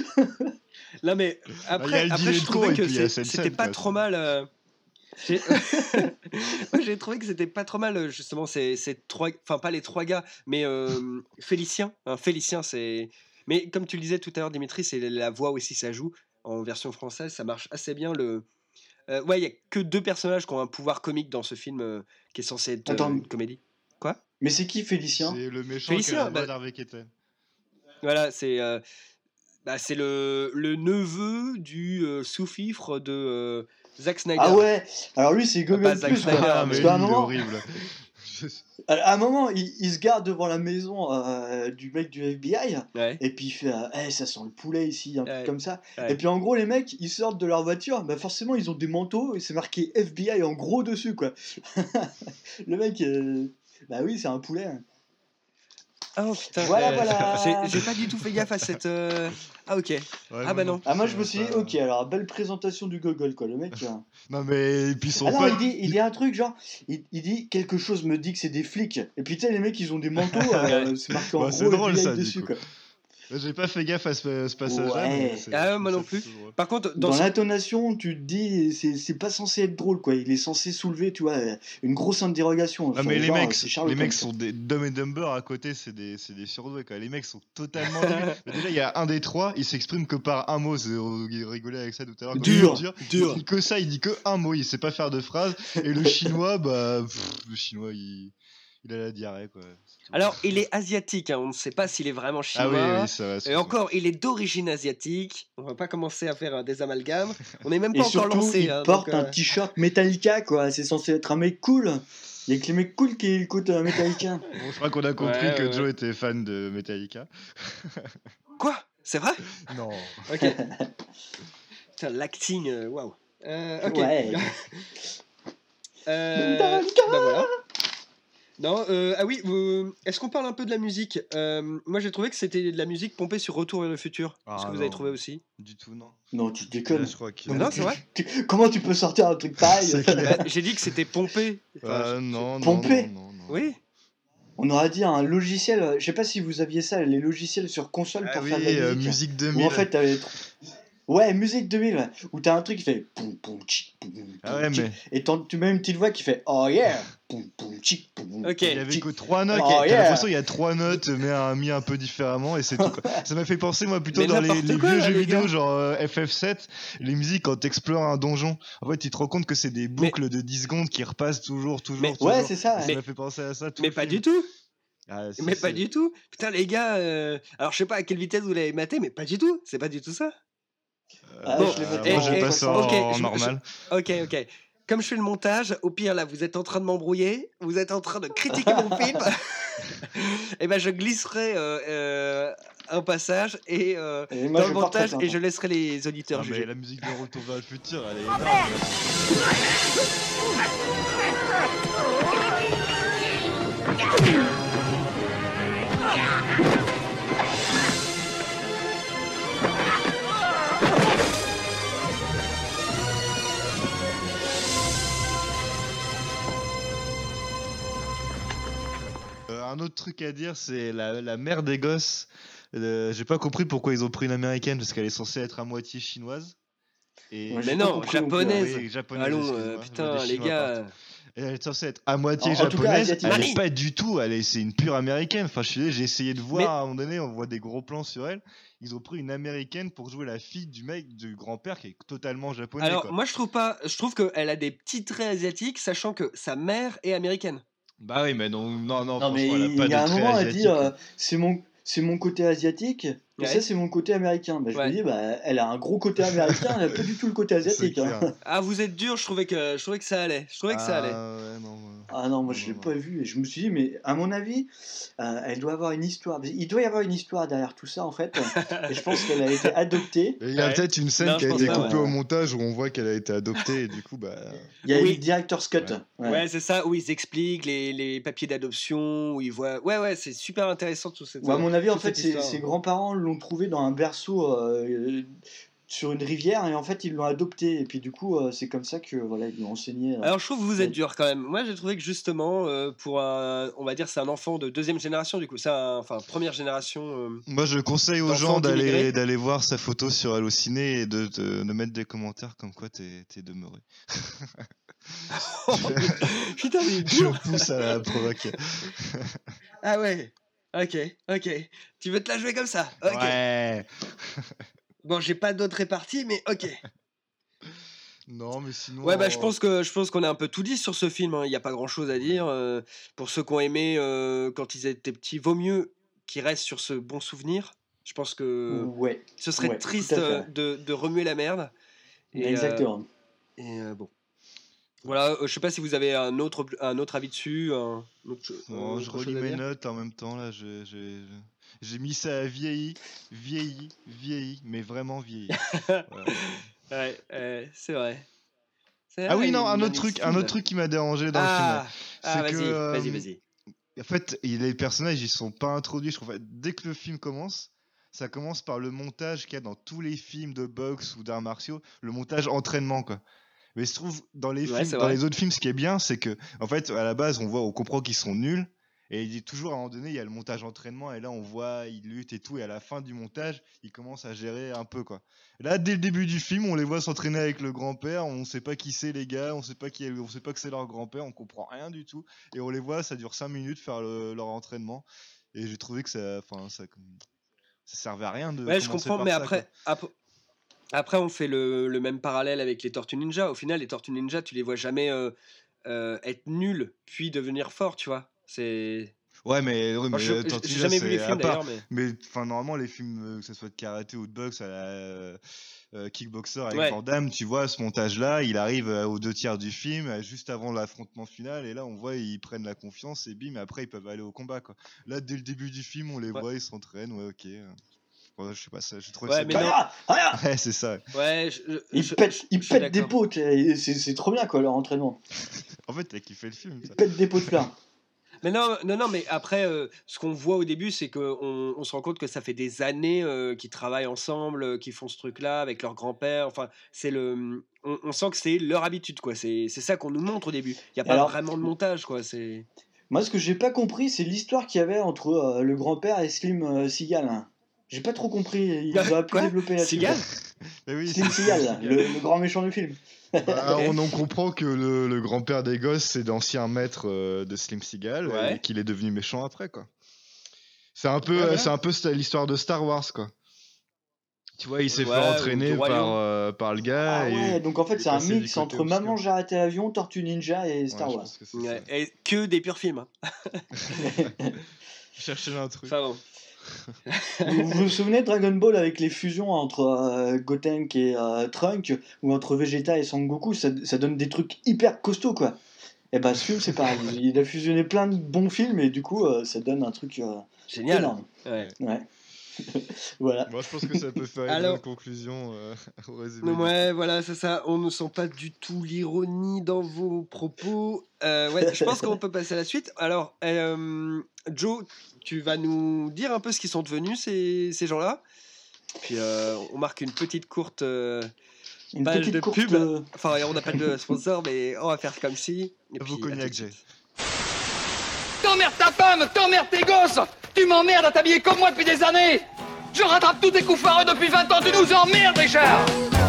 Là, mais Il y après, a le après dîner je de con trouvais et que puis il y a c'est- cette c'était scène, pas quoi, trop c'est- mal. euh, J'ai Moi, j'ai trouvé que c'était pas trop mal, euh, justement, ces, ces trois. Enfin, pas les trois gars, mais euh, Félicien. Hein, Félicien, c'est. Mais comme tu le disais tout à l'heure, Dimitri, c'est la voix aussi, ça joue. En version française, ça marche assez bien. Le... Euh, ouais, il y a que deux personnages qui ont un pouvoir comique dans ce film euh, qui est censé être euh, Attends. une comédie. Quoi? Mais c'est qui Félicien? C'est le méchant qui a Félicien, la voix bah- d'Harvey Keitel. Voilà, c'est euh, bah, c'est le, le neveu du euh, sous-fifre de euh, Zack Snyder. Ah ouais, alors lui c'est Pas Google Zack Plus quoi. Snyder, Ah, Parce mais qu'à un lui, il est moment, horrible. à un moment, il, il se garde devant la maison euh, du mec du F B I. Ouais. Et puis il fait euh, Eh, ça sent le poulet ici, un Ouais. truc comme ça. Ouais. Et puis en gros, les mecs, ils sortent de leur voiture, bah forcément, ils ont des manteaux et c'est marqué F B I en gros dessus, quoi. Le mec, euh, bah oui, c'est un poulet. Ah oh, putain. Voilà, euh, voilà. J'ai, j'ai pas du tout fait gaffe à cette. euh, Ah ok. Ouais, Ah bah non. Ah, moi je me suis dit, pas- ok, alors belle présentation du gogol, quoi. Le mec. euh, Non, mais et puis son Ah non, pote. il dit, il dit un truc genre, il, il dit quelque chose me dit que c'est des flics. Et puis tu sais, les mecs, ils ont des manteaux, euh, c'est marqué en Bah, gros c'est drôle, F B I ça, du dessus, coup. quoi. J'ai pas fait gaffe à ce, ce passage-là. Ouais. mais c'est- Ah, je moi trouve non ça plus. plutôt drôle. Par contre, dans, Dans ce- l'intonation, tu te dis, c'est c'est pas censé être drôle, quoi. Il est censé soulever, tu vois, une grosse interrogation. Ah Enfin, mais les genre, mecs, c'est Sherlock les mecs Holmes, sont des Dumb et Dumber à côté, c'est des, c'est des surdoués quoi. Les mecs sont totalement nuls. Mais déjà il y a un des trois, il s'exprime que par un mot. C'est- On rigolait avec ça tout à l'heure. quand Dur, il dit dur. Il dit que ça, il dit que un mot. Il sait pas faire de phrase. Et le chinois, bah, pff, le chinois, il, il a la diarrhée quoi. C'est tout. Alors, il est asiatique, hein, on ne sait pas s'il est vraiment ah oui, chinois. oui, ça va. Et encore, il est d'origine asiatique. On va pas commencer à faire euh, des amalgames. On n'est même Et pas encore surtout, lancé. il hein, porte donc, euh, un t-shirt Metallica, quoi. C'est censé être un mec cool. Il y a que les mecs cool qui écoutent euh, Metallica. Bon, je crois qu'on a compris Ouais, que ouais. Joe était fan de Metallica. Quoi? C'est vrai? Non. Ok. Putain, l'acting, euh, waouh. Euh, ok. Ouais. Euh, Metallica. bah voilà. Non, euh, ah oui, vous- est-ce qu'on parle un peu de la musique? Euh, Moi j'ai trouvé que c'était de la musique pompée sur Retour vers le futur. Est-ce Ah que vous avez non. trouvé aussi? Du tout, non. Non, tu Là, déconnes. je crois qu'il Non, c'est vrai. Tu- Comment tu peux sortir un truc pareil? C'est clair. Bah, j'ai dit que c'était pompé. Enfin, Euh, je- non, non, Pompé. non, non, non. Oui. On aurait dit un logiciel, euh, je sais pas si vous aviez ça, les logiciels sur console Ah pour oui, faire de la euh, musique. musique deux Où mille. en fait t'avais. Ouais, musique deux mille, ouais. Où t'as un truc qui fait. Poum, poum, tchic, poum, poum, Ah ouais, tchic. mais Et t'en- tu mets une petite voix qui fait Oh yeah! Poum, poum, tchic, poum, Ok. il y avait tchic. que trois notes. Ok. T'as Oh, yeah. l'impression qu'il y a trois notes, mais un, mis un peu différemment, et c'est tout. Quoi. Ça m'a fait penser, moi, plutôt Mais dans les, n'importe les quoi, vieux là, jeux les vidéo, gars. genre euh, F F sept, les musiques quand t'explores un donjon. En fait, tu te rends compte que c'est des boucles de dix secondes qui repassent toujours, toujours, Mais- toujours. Ouais, c'est ça. Ça Mais- m'a fait penser à ça tout Mais le pas film. du tout. Ah, si, Mais si. pas du tout. Putain, les gars, euh, alors je sais pas à quelle vitesse vous l'avez maté, mais pas du tout. C'est pas du tout ça. Ah, Euh, je l'ai euh, maté moi, en j'ai pas ça ok, en je- normal. Ok, ok. Comme je fais le montage, au pire là, vous êtes en train de m'embrouiller, vous êtes en train de critiquer mon film, et ben je glisserai euh, euh, un passage et euh, Et moi, dans je le vais pas très montage et longtemps. je laisserai les auditeurs Ah, mais juger. la musique de Retour vers le futur, elle est énorme. autre truc à dire, c'est la, la mère des gosses. Euh, j'ai pas compris pourquoi ils ont pris une américaine, parce qu'elle est censée être à moitié chinoise. Et... Ouais, Mais j'ai pas non, compris japonaise. Oui, japonaise, Allons, excuse-moi, euh, je vois putain, des les Chinois gars. partout. Et elle est censée être à moitié En- en tout cas, japonaise, asiatique. elle Mani. est pas du tout, elle est, c'est une pure américaine. Enfin, je suis désolé, j'ai essayé de voir Mais- à un moment donné, on voit des gros plans sur elle. Ils ont pris une américaine pour jouer la fille du mec, du grand-père qui est totalement japonais. Alors, quoi. moi, je trouve pas. Je trouve qu'elle a des petits traits asiatiques, sachant que sa mère est américaine. Bah oui, mais non, non, non, Non, mais franchement, elle a il pas y a un de traits moment, elle asiatiques. dit euh, quoi. c'est mon, c'est mon côté asiatique, et Ouais. ça, c'est mon côté américain. Bah, je Ouais. me dis, bah, elle a un gros côté américain, elle a pas du tout le côté C'est asiatique. hein. clair. Ah, vous êtes dur, je trouvais que, je trouvais que ça allait. Je trouvais que ça allait. Ah ouais, non. ouais. Ah non, moi Non, je l'ai non, pas vu et je me suis dit, mais à mon avis, euh, elle doit avoir une histoire. Il doit y avoir une histoire derrière tout ça en fait. Et je pense qu'elle a été adoptée. Et il y a Ouais. peut-être une scène Non, qui je a pense été pas, coupée ouais. au montage où on voit qu'elle a été adoptée et du coup, bah. Il y a Oui. une director's cut. Ouais. Ouais. Ouais, c'est ça, où ils expliquent les, les papiers d'adoption, où ils voient. Ouais, ouais, c'est super intéressant tout cette. Ou à mon avis, en toute fait, cette ses, histoire. ses grands-parents l'ont trouvé dans un berceau euh, sur une rivière et en fait, ils l'ont adopté. Et puis du coup, euh, c'est comme ça que voilà, ils lui ont enseigné. euh, Alors je trouve que vous êtes Ouais. dur quand même. Moi j'ai trouvé que justement euh, pour un, on va dire c'est un enfant de deuxième génération du coup, c'est un, enfin première génération. euh, Moi, je conseille aux D'enfants gens d'aller d'immigrés. d'aller voir sa photo sur Allociné et de, de, de mettre des commentaires comme quoi t'es t'es demeuré. Putain mais Je dur. pousse à la provoquer. Ah ouais. Ok, ok. Tu veux te la jouer comme ça. Ok. Ouais. Bon j'ai pas d'autres réparties mais ok. Non, mais sinon. Ouais bah je euh, pense que je pense qu'on a un peu tout dit sur ce film. Il n'y a pas grand chose à dire. euh, pour ceux qui ont aimé euh, quand ils étaient petits, vaut mieux qu'ils restent sur ce bon souvenir. Je pense que Ouais, ce serait ouais, triste tout à fait. euh, de, de remuer la merde. Et, euh, exactement. Et euh, bon. Voilà, euh, je sais pas si vous avez un autre, un autre avis dessus. Un autre, bon, euh, je autre relis chose à mes dire. notes en même temps là. je- je- J'ai mis ça à vieilli, vieilli, vieilli, mais vraiment vieilli. Voilà. Ouais, ouais, c'est vrai. C'est Ah vrai, oui, non, il un a autre des truc, un styles. autre truc qui m'a dérangé dans Ah, le film. ah c'est vas-y, que, euh, vas-y, vas-y. En fait, il- les personnages, ils sont pas introduits. Je trouve. Dès que le film commence, ça commence par le montage qu'il y a dans tous les films de boxe ou d'arts martiaux, le montage entraînement, quoi. Mais je trouve dans les Ouais, films, c'est dans vrai. les autres films, ce qui est bien, c'est que, en fait, à la base, on voit, on comprend qu'ils sont nuls. Et il dit toujours à un moment donné, il y a le montage entraînement, et là on voit, ils luttent et tout, et à la fin du montage, ils commencent à gérer un peu, quoi. Là, dès le début du film, on les voit s'entraîner avec le grand-père, on sait pas qui c'est les gars, on sait pas qui est- on sait pas que c'est leur grand-père, on comprend rien du tout, et on les voit, ça dure cinq minutes faire le- leur entraînement, et j'ai trouvé que ça, enfin, ça, ça servait à rien de Ouais, je commencer comprends, par mais ça, après, après, après, on fait le, le même parallèle avec les Tortues Ninja. Au final, les Tortues Ninja, tu les vois jamais euh, euh, être nuls puis devenir forts, tu vois. C'est. quoi. Ouais, mais, ouais, Enfin, mais je- attends, j'ai tu jamais sais, vu les c'est à films part. d'ailleurs, mais. Mais enfin, normalement, les films, euh, que ce soit de karaté ou de boxe, à la euh, euh, kickboxer avec Ouais. Van Damme, tu vois, ce montage-là, il arrive euh, aux deux tiers du film, euh, juste avant l'affrontement final, et là, on voit, ils prennent la confiance, et bim, après, ils peuvent aller au combat, quoi. Là, dès le début du film, on les Ouais. voit, ils s'entraînent, ouais, ok. euh. Ouais, je sais pas, ça, je trouve Ouais, ça mais bien. non. Regarde, regarde, Ouais, c'est ça. Ouais, je, je- ils je- pètent, ils je suis pètent des d'accord. pots, c'est c'est trop bien quoi leur entraînement. En fait, t'as kiffé le film, Ils ça. pètent des pots de fleurs. Mais non, non, non, mais après, euh, ce qu'on voit au début, c'est qu'on on se rend compte que ça fait des années euh, qu'ils travaillent ensemble, euh, qu'ils font ce truc-là avec leur grand-père. Enfin, c'est le, on, on sent que c'est leur habitude, quoi. C'est c'est ça qu'on nous montre au début. Il n'y a Et pas alors, vraiment de montage, quoi. C'est. moi ce que j'ai pas compris, c'est l'histoire qu'il y avait entre euh, le grand-père et Slim euh, Seagal. hein. J'ai pas trop compris, ils auraient pu Quoi développer là-dessus. Seagal Mais oui, Slim c'est- Seagal, là, le, le grand méchant du film. Bah, on en comprend que le, le grand-père des gosses, c'est d'ancien maître euh, de Slim Seagal, Ouais. et qu'il est devenu méchant après, quoi. C'est un peu, Ouais, euh, voilà. c'est un peu sta- l'histoire de Star Wars, quoi. Tu vois, il s'est Ouais, fait ou entraîner du par, Royaume. euh, par le gars. Ah et ouais, donc en fait il est c'est un passé du mix côté entre obscur. Maman j'ai raté l'avion, Tortue Ninja et Ouais, Star je Wars. pense que c'est Ouais, ça. et que des purs films. hein. Chercher un truc. Enfin bon. vous, vous vous souvenez de Dragon Ball avec les fusions entre euh, Gotenk et euh, Trunk, ou entre Vegeta et Son Goku, ça, ça donne des trucs hyper costauds quoi. Et bah ce film c'est pareil, il a fusionné plein de bons films et du coup euh, ça donne un truc euh, Génial. énorme. Ouais. Ouais. Voilà. Moi, je pense que ça peut faire une Alors- bonne conclusion euh, au résumé. du Ouais, voilà, c'est ça. On ne sent pas du tout l'ironie dans vos propos. Euh, ouais, je pense qu'on peut passer à la suite. Alors, euh, Joe, tu vas nous dire un peu ce qu'ils sont devenus, ces, ces gens-là. Puis, euh, on marque une petite courte euh, Une page petite de courte. pub. euh, Enfin, on n'a pas de sponsor, mais on va faire comme si. Et Vos puis, à cognacs, tout de Jay. suite. T'emmerdes ta femme, t'emmerdes tes gosses. Tu m'emmerdes à t'habiller comme moi depuis des années. Je rattrape tous tes coups foireux depuis vingt ans, tu nous emmerdes, Richard.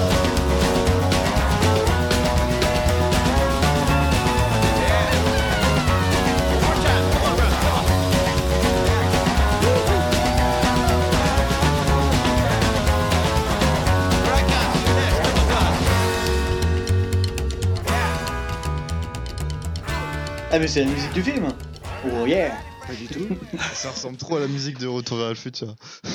Ah mais c'est la musique du film. Oh yeah. Pas du tout. Ça ressemble trop à la musique de Retour vers le futur.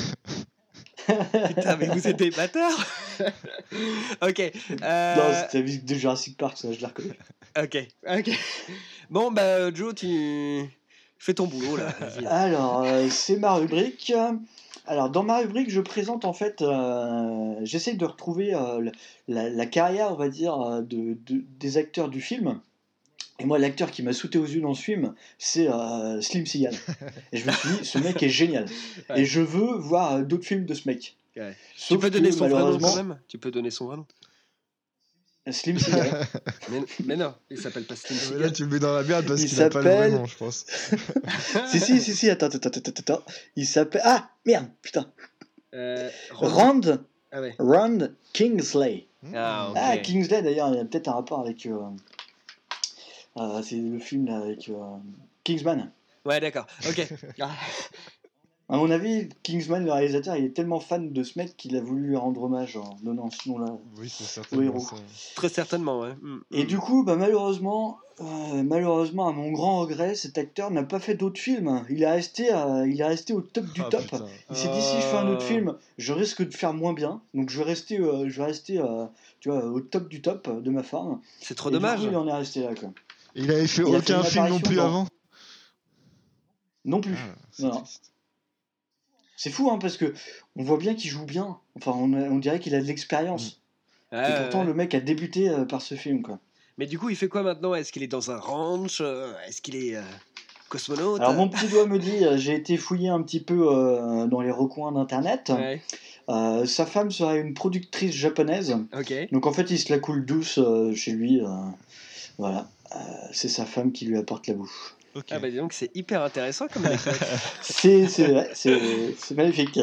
Putain, mais vous êtes des bâtards. Ok. Euh... Non, c'était la musique de Jurassic Park, ça, je la reconnais. Ok, ok. Bon, bah, Joe, tu fais ton boulot, là. Vas-y. Alors, euh, c'est ma rubrique. Alors, dans ma rubrique, je présente, en fait, euh, j'essaye de retrouver euh, la, la carrière, on va dire, de, de- des acteurs du film. Et moi, l'acteur qui m'a sauté aux yeux dans ce film, c'est euh, Slim Seagal. Et je me suis dit, ce mec est génial. Ouais. Et je veux voir euh, d'autres films de ce mec. Ouais. Tu Sauf peux donner que, son vrai nom, malheureusement, quand même Tu peux donner son vrai nom Slim Seagal. mais, mais non, il s'appelle pas Slim Mais Seagal. là, tu le mets dans la merde parce Il qu'il a pas le vrai s'appelle- nom, je pense. si, si, si, si, attends, attends, attends, attends, attends. Il s'appelle... Ah, merde, putain. Euh, Rand, Ah ouais. Rand Kingsley. Ah, ok. Ah, Kingsley, d'ailleurs, il y a peut-être un rapport avec... euh, euh, c'est le film là, avec euh, Kingsman. Ouais, d'accord. Ok. Ah. À mon avis, Kingsman, le réalisateur, il est tellement fan de ce mec qu'il a voulu lui rendre hommage en donnant ce nom-là. Oui, c'est Au certainement héros. ça. Très certainement, ouais. Mm, Et mm. du coup, bah, malheureusement, euh, malheureusement, à mon grand regret, cet acteur n'a pas fait d'autres films. Il est resté, euh, il est resté au top du Ah, top. putain. Il s'est dit, si je fais un autre Euh. film, je risque de faire moins bien. Donc je vais rester, euh, je vais rester euh, tu vois, au top du top de ma forme. C'est trop Et du dommage. coup, il en est resté là, quoi. Il avait fait Il a fait aucun une film non apparition plus dans- avant. Non plus. Ah, c'est Non. triste. C'est fou, hein, parce que on voit bien qu'il joue bien. Enfin, on, a- on dirait qu'il a de l'expérience. Ouais, Et pourtant, ouais. le mec a débuté euh, par ce film, quoi. Mais du coup, il fait quoi maintenant Est-ce qu'il est dans un ranch euh, Est-ce qu'il est euh, cosmonaute Alors, mon petit doigt me dit, euh, j'ai été fouillé un petit peu euh, dans les recoins d'internet. Ouais, Euh, sa femme serait une productrice japonaise. ok. Donc, en fait, il se la coule douce euh, chez lui. euh, voilà. Euh, c'est sa femme qui lui apporte la bouffe. Ok. Ah bah dis donc, c'est hyper intéressant comme anecdote. C'est c'est ouais, c'est c'est magnifique.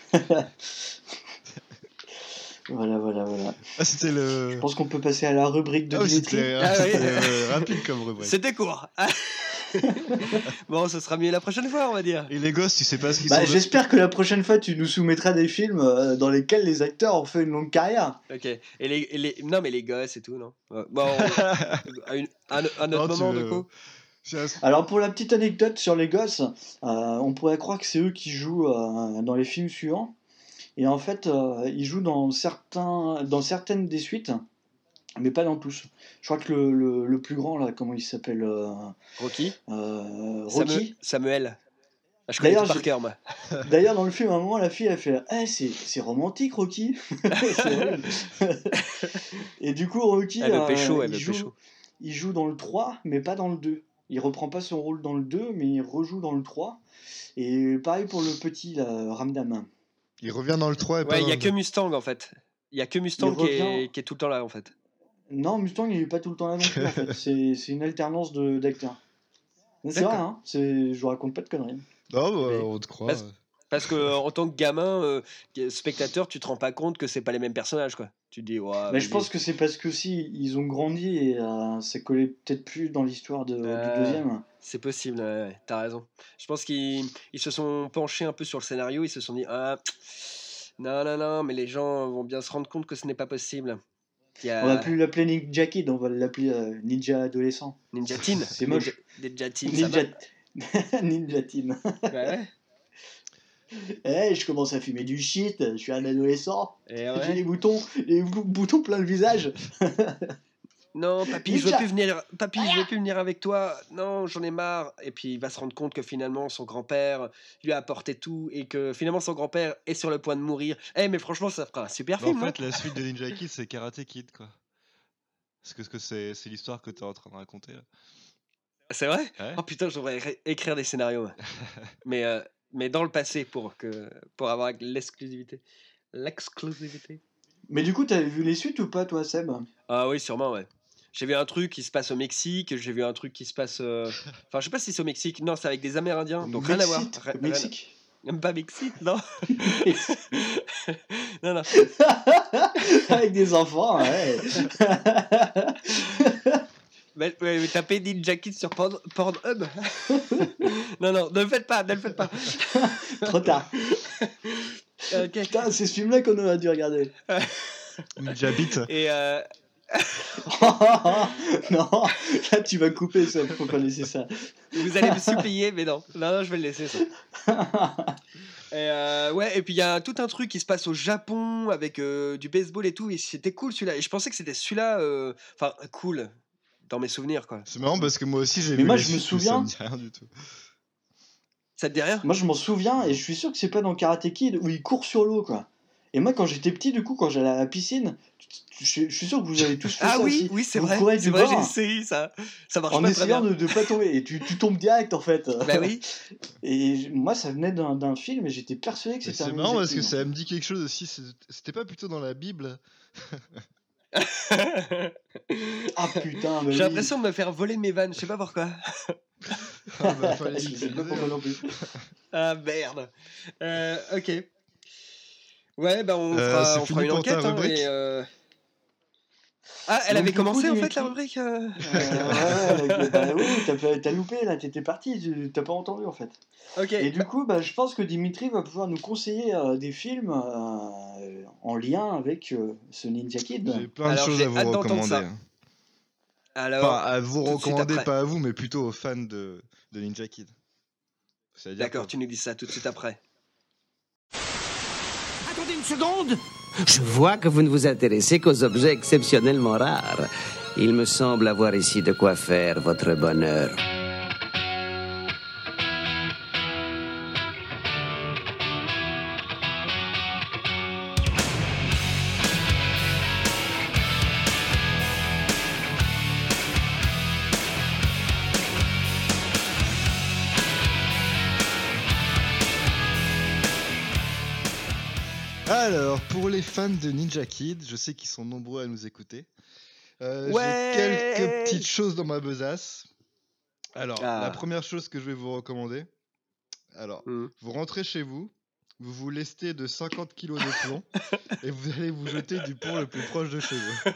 Voilà, voilà, voilà. Ah, c'était le. Je pense qu'on peut passer à la rubrique de Ah oui, Dimitri. c'était Ah oui. c'était, euh, rapide comme rubrique. C'était court. Ah. Bon, ce sera mieux la prochaine fois, on va dire. Et les gosses, tu sais pas ce qu'ils Bah, sont. de- j'espère que la prochaine fois, tu nous soumettras des films euh, dans lesquels les acteurs ont fait une longue carrière. Ok. Et les, et les... Non, mais les gosses et tout, non Ouais. Bon, on- à, une... à un- à un autre Non, tu moment, veux- du coup. C'est un- Alors, pour la petite anecdote sur les gosses, euh, on pourrait croire que c'est eux qui jouent euh, dans les films suivants. Et en fait, euh, ils jouent dans, certains, dans certaines des suites, mais pas dans tous. Je crois que le, le, le plus grand, là, comment il s'appelle euh, Rocky euh, Samu- Rocky. Samuel. Ah, je connais D'ailleurs, tout par je- cœur, moi. D'ailleurs, dans le film, à un moment, la fille, elle fait Eh, c'est, c'est romantique, Rocky C'est horrible. Et du coup, Rocky, Elle veut euh, pécho, elle il, veut joue, pécho. il joue dans le trois, mais pas dans le deux. Il reprend pas son rôle dans le deux, mais il rejoue dans le trois. Et pareil pour le petit, là, Ramdam. Il revient dans le trois et pas Ouais, il dans y a le que Mustang, en fait. Il y a que Mustang Il qui est... revient- qui est tout le temps là, en fait. Non, Mustang, il est pas tout le temps là non plus, en fait. C'est, c'est une alternance de, d'acteurs. Mais c'est D'accord. vrai, hein. C'est, je vous raconte pas de conneries. Non, bah, Mais- on te croit. Parce- Parce que en tant que gamin, euh, spectateur, tu te rends pas compte que c'est pas les mêmes personnages, quoi. Tu te dis, ouais. Mais je vas-y. pense que c'est parce que si ils ont grandi et euh, ça collait peut-être plus dans l'histoire de, Euh, du deuxième. C'est possible, ouais, ouais, t'as raison. Je pense qu'ils ils se sont penchés un peu sur le scénario, ils se sont dit, ah, non, non, non, mais les gens vont bien se rendre compte que ce n'est pas possible. Il y a On va plus l'appeler Ninja Kid, on va l'appeler euh, Ninja Adolescent. Ninja Teen. C'est moche. Ninja, Ninja Teen, ça Ninja, va. Ninja Teen. Ouais, ouais. Eh, je commence à fumer du shit, je suis un adolescent, Et j'ai ouais. les boutons, les bou- boutons plein le visage. Non, papy, je veux Ninja. plus venir. Papy, je veux plus venir avec toi. Non, j'en ai marre. Et puis il va se rendre compte que finalement son grand-père lui a apporté tout et que finalement son grand-père est sur le point de mourir. Eh, mais franchement, ça fera un super Bah, film. en hein. fait, la suite de Ninja Kid, c'est Karate Kid, quoi. Parce que, ce que c'est, c'est l'histoire que t'es en train de raconter, là. C'est vrai. Ouais. Oh putain, je devrais ré- écrire des scénarios. moi. mais, euh, mais dans le passé pour, que, pour avoir l'exclusivité. L'exclusivité. Mais du coup, t'avais vu les suites ou pas, toi, Seb? Ah oui, sûrement, ouais. J'ai vu un truc qui se passe au Mexique, j'ai vu un truc qui se passe. euh, Enfin, je sais pas si c'est au Mexique. Non, c'est avec des Amérindiens, donc rien à voir. Mexique, Rien- rien- Mexique. Même pas Mexique, non. non, non. Avec des enfants, ouais. Mais, mais, mais tapez Ninja Kid sur Porn- Pornhub. non, non, ne le faites pas, ne le faites pas. Trop tard. Ok. Putain, c'est ce film-là qu'on aurait dû regarder. Ninja Beat. Et euh, Non, là tu vas couper ça, faut pas laisser ça. vous allez me supplier, mais non. Non, non, je vais le laisser, ça. Et euh, ouais, et puis il y a tout un truc qui se passe au Japon avec euh, du baseball et tout, et c'était cool celui-là. Et je pensais que c'était celui-là, euh, enfin cool, dans mes souvenirs quoi. C'est marrant parce que moi aussi j'ai Mais vu moi, les je me films, souviens- ça me dit rien du tout. Ça te dit rien? Moi je m'en souviens et je suis sûr que c'est pas dans Karate Kid où il court sur l'eau quoi. Et moi quand j'étais petit du coup quand j'allais à la piscine, je, je suis sûr que vous avez tous fait Ah ça oui, aussi. oui, c'est Vous vrai. courez C'est du vrai, bord j'ai essayé ça. Ça marche en pas très bien. essayant de, de pas tomber et tu, tu tombes direct en fait. Bah oui. Et j- moi ça venait d'un d'un film et j'étais persuadé que Mais c'était un c'est marrant parce que Ninja Kid, ça me dit quelque chose aussi. c'est- C'était pas plutôt dans la Bible? Ah putain, mais J'ai oui. l'impression de me faire voler mes vannes, je sais pas pourquoi. Ah, bah, fallait Je sais l'utiliser, pas pourquoi hein. non plus. Ah merde. Euh, ok. Ouais, bah on Euh, fera, c'est on fera fini une pour ta enquête. Hein, rubrique et, euh, Ah, elle Donc, avait du coup, commencé en fait Dimitri- la rubrique euh Euh, ouais, ouais, ouais, bah oui, t'as pas- t'as loupé là, t'étais parti, tu- t'as pas entendu en fait. Ok. Et du bah- coup, bah, je pense que Dimitri va pouvoir nous conseiller euh, des films euh, en lien avec euh, ce Ninja Kid. J'ai plein de Alors, choses j'ai à vous hâte d'entendre recommander. ça. hein. Alors, Enfin, à vous tout de suite recommander, après. pas à vous, mais plutôt aux fans de, de Ninja Kid. C'est-à-dire D'accord, pas tu nous dis ça tout de suite après. Attendez une seconde. Je vois que vous ne vous intéressez qu'aux objets exceptionnellement rares. Il me semble avoir ici de quoi faire votre bonheur. Alors, pour les fans de Ninja Kid, je sais qu'ils sont nombreux à nous écouter. Euh, Ouais. J'ai quelques petites choses dans ma besace. Alors, Ah. la première chose que je vais vous recommander. Alors, Hmm. vous rentrez chez vous, vous vous lestez de cinquante kilos de plomb et vous allez vous jeter du pont le plus proche de chez vous.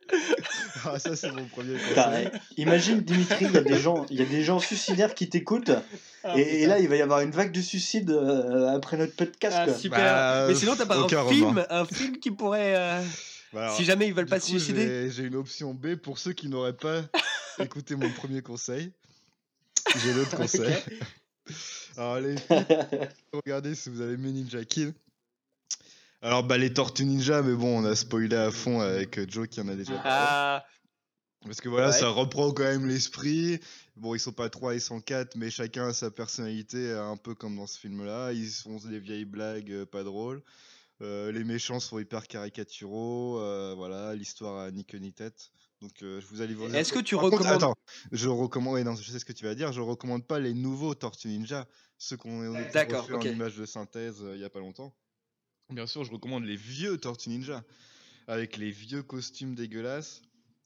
Ah, ça, c'est mon premier Putain, conseil. eh, imagine Dimitri, il y a des gens, il y a des gens suicidaires qui t'écoutent Ah, et, et putain. là il va y avoir une vague de suicides euh, après notre podcast. Ah, quoi. super. Bah, Mais sinon, t'as pas aucun un film, remords. un film qui pourrait, euh, Bah, alors, si jamais ils veulent du pas se coup, suicider. j'ai- J'ai une option B pour ceux qui n'auraient pas écouté mon premier conseil. J'ai l'autre conseil. Alors, les filles, regardez si vous avez aimé Ninja Kid. Alors, bah, les Tortues Ninja, mais bon, on a spoilé à fond avec euh, Joe qui en a déjà parlé. Ah, Parce que voilà, ouais. ça reprend quand même l'esprit. Bon, ils sont pas trois, ils sont quatre, mais chacun a sa personnalité, euh, un peu comme dans ce film-là. Ils font des vieilles blagues euh, pas drôles. Euh, les méchants sont hyper caricaturaux. euh, voilà, l'histoire a ni queue ni tête. Donc, euh, je vous allez vous. Est-ce que tu Par contre, recommandes- Attends, je recommande. Ouais, non, je sais ce que tu vas dire. Je recommande pas les nouveaux Tortues Ninja, ceux qu'on a été D'accord, refait ok. en image de synthèse euh, il y a pas longtemps. Bien sûr, je recommande les vieux Tortues Ninja avec les vieux costumes dégueulasses.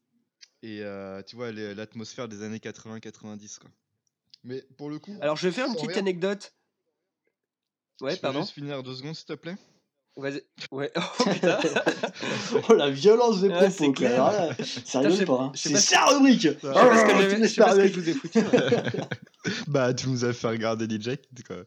Et euh, tu vois, les- l'atmosphère des années quatre-vingts quatre-vingt-dix, quoi. Mais pour le coup. Alors, je vais faire une sans petite rien- anecdote. Ouais, Je peux pardon. juste finir deux secondes, s'il te plaît. Vas-y. Ouais. Oh putain. Oh la violence des Ouais, propos, c'est quoi. clair. Alors là, ça rigole je sais- pas. Hein. je sais C'est pas sa rubrique. Je sais Je sais pas ce que Ah, j'avais- tu je laisses sais pas ce que parler. je vous ai foutu. Bah, tu nous as fait regarder Ninja Kid, quoi.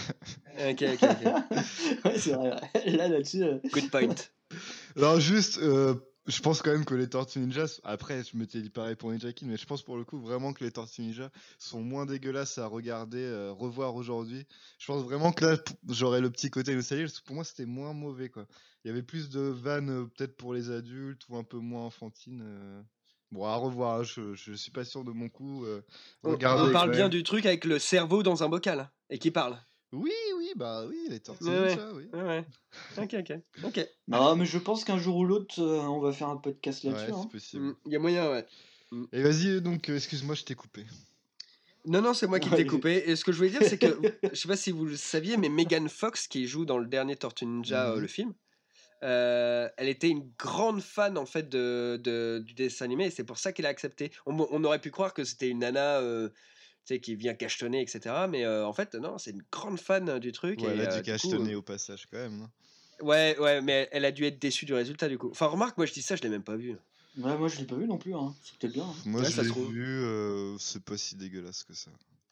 Ok, ok, ok. Ouais, c'est vrai. ouais. Là, là-dessus. euh, Good point. Alors, juste, euh, je pense quand même que les Tortues Ninja. s- Après, je m'étais dit pareil pour Ninja Kid, mais je pense pour le coup vraiment que les Tortues Ninja sont moins dégueulasses à regarder, euh, revoir aujourd'hui. Je pense vraiment que là, p- j'aurais le petit côté nostalgique, parce que pour moi, c'était moins mauvais, quoi. Il y avait plus de vannes, euh, peut-être pour les adultes, ou un peu moins enfantines. euh. Bon, à revoir, hein, je, je suis pas sûr de mon coup. euh, On, regardez on parle quand bien même. du truc avec le cerveau dans un bocal et qui parle. Oui, oui, bah oui, les Tortues Ouais, ouais. Ninja, oui. Ouais, ouais. Ok, ok. Ok. Non, mais je pense qu'un jour ou l'autre, euh, on va faire un podcast Ouais, là-dessus. c'est hein. possible. Mm, Il y a moyen, ouais. Et vas-y, donc, euh, excuse-moi, je t'ai coupé. Non, non, c'est moi qui Ouais, t'ai je- coupé. Et ce que je voulais dire, c'est que, je sais pas si vous le saviez, mais Megan Fox, qui joue dans le dernier Tortue Ninja, euh, Mhm. le film, euh, elle était une grande fan en fait de, de- du dessin animé, et c'est pour ça qu'elle a accepté. On, on aurait pu croire que c'était une nana euh, tu sais, qui vient cachetonner, et cetera. Mais euh, en fait, non, c'est une grande fan du truc. Ouais, et elle a euh, dû du coup, cachetonner euh, au passage quand même. Non ouais, ouais, mais elle a dû être déçue du résultat du coup. Enfin, remarque, moi je dis ça, je l'ai même pas vu. Ouais, moi je l'ai pas vu non plus, hein. C'est peut-être bien. Hein. Moi, Ouais, je ça se l'ai trouve. vu, euh, c'est pas si dégueulasse que ça.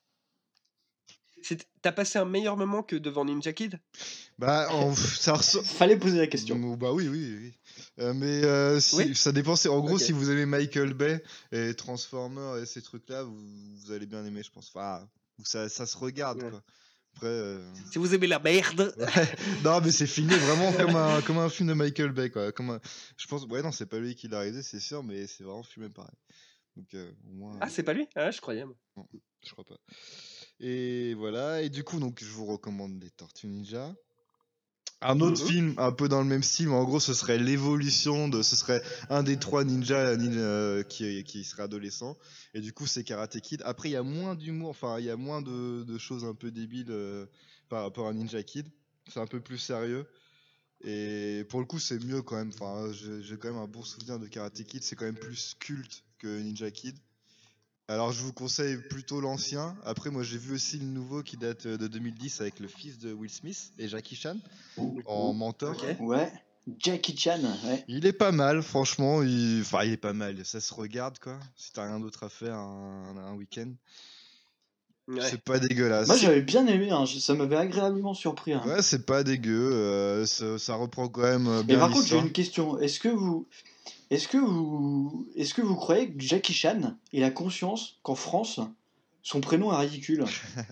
C'est- T'as passé un meilleur moment que devant Ninja Kid? Bah, en- ça ressort. Fallait poser la question. Mm, Bah oui, oui, oui. Euh, mais euh, si, Oui. ça dépend. c'est- En gros, Ok. si vous aimez Michael Bay et Transformers et ces trucs-là, vous, vous allez bien aimer, je pense. Enfin, ça, ça se regarde, Ouais. quoi. Après, euh, Si vous aimez la merde. ouais. Non, mais c'est filmé vraiment comme un, comme un film de Michael Bay, quoi. Comme un- Je pense, ouais, non, c'est pas lui qui l'a réalisé, c'est sûr, mais c'est vraiment filmé pareil. Donc, euh, au moins, Ah, c'est pas lui? Ah, je croyais. moi. non, je crois pas. Et voilà. Et du coup, donc, je vous recommande les Tortues Ninja. Un autre Mhm. film un peu dans le même style, mais en gros, ce serait l'évolution de. Ce serait un des trois ninjas nin- euh, qui, qui serait adolescent. Et du coup, c'est Karate Kid. Après, il y a moins d'humour, enfin, il y a moins de, de choses un peu débiles euh, par rapport à Ninja Kid. C'est un peu plus sérieux. Et pour le coup, c'est mieux quand même. Enfin, j'ai j'ai quand même un bon souvenir de Karate Kid. C'est quand même plus culte que Ninja Kid. Alors, je vous conseille plutôt l'ancien. Après, moi, j'ai vu aussi le nouveau qui date euh, de deux mille dix avec le fils de Will Smith et Jackie Chan en mentor. Ok. Ouais. Jackie Chan, ouais. Il est pas mal, franchement. Il... Enfin, il est pas mal. Ça se regarde, quoi. Si t'as rien d'autre à faire un, un week-end. Ouais. C'est pas dégueulasse. Moi j'avais bien aimé, hein. Ça m'avait agréablement surpris. Hein. Ouais, c'est pas dégueu. euh, ça, ça reprend quand même euh, Et bien par contre, j'ai l'histoire. une question. Est-ce que vous, est-ce que vous, est-ce que vous croyez que Jackie Chan, il a conscience qu'en France, son prénom est ridicule?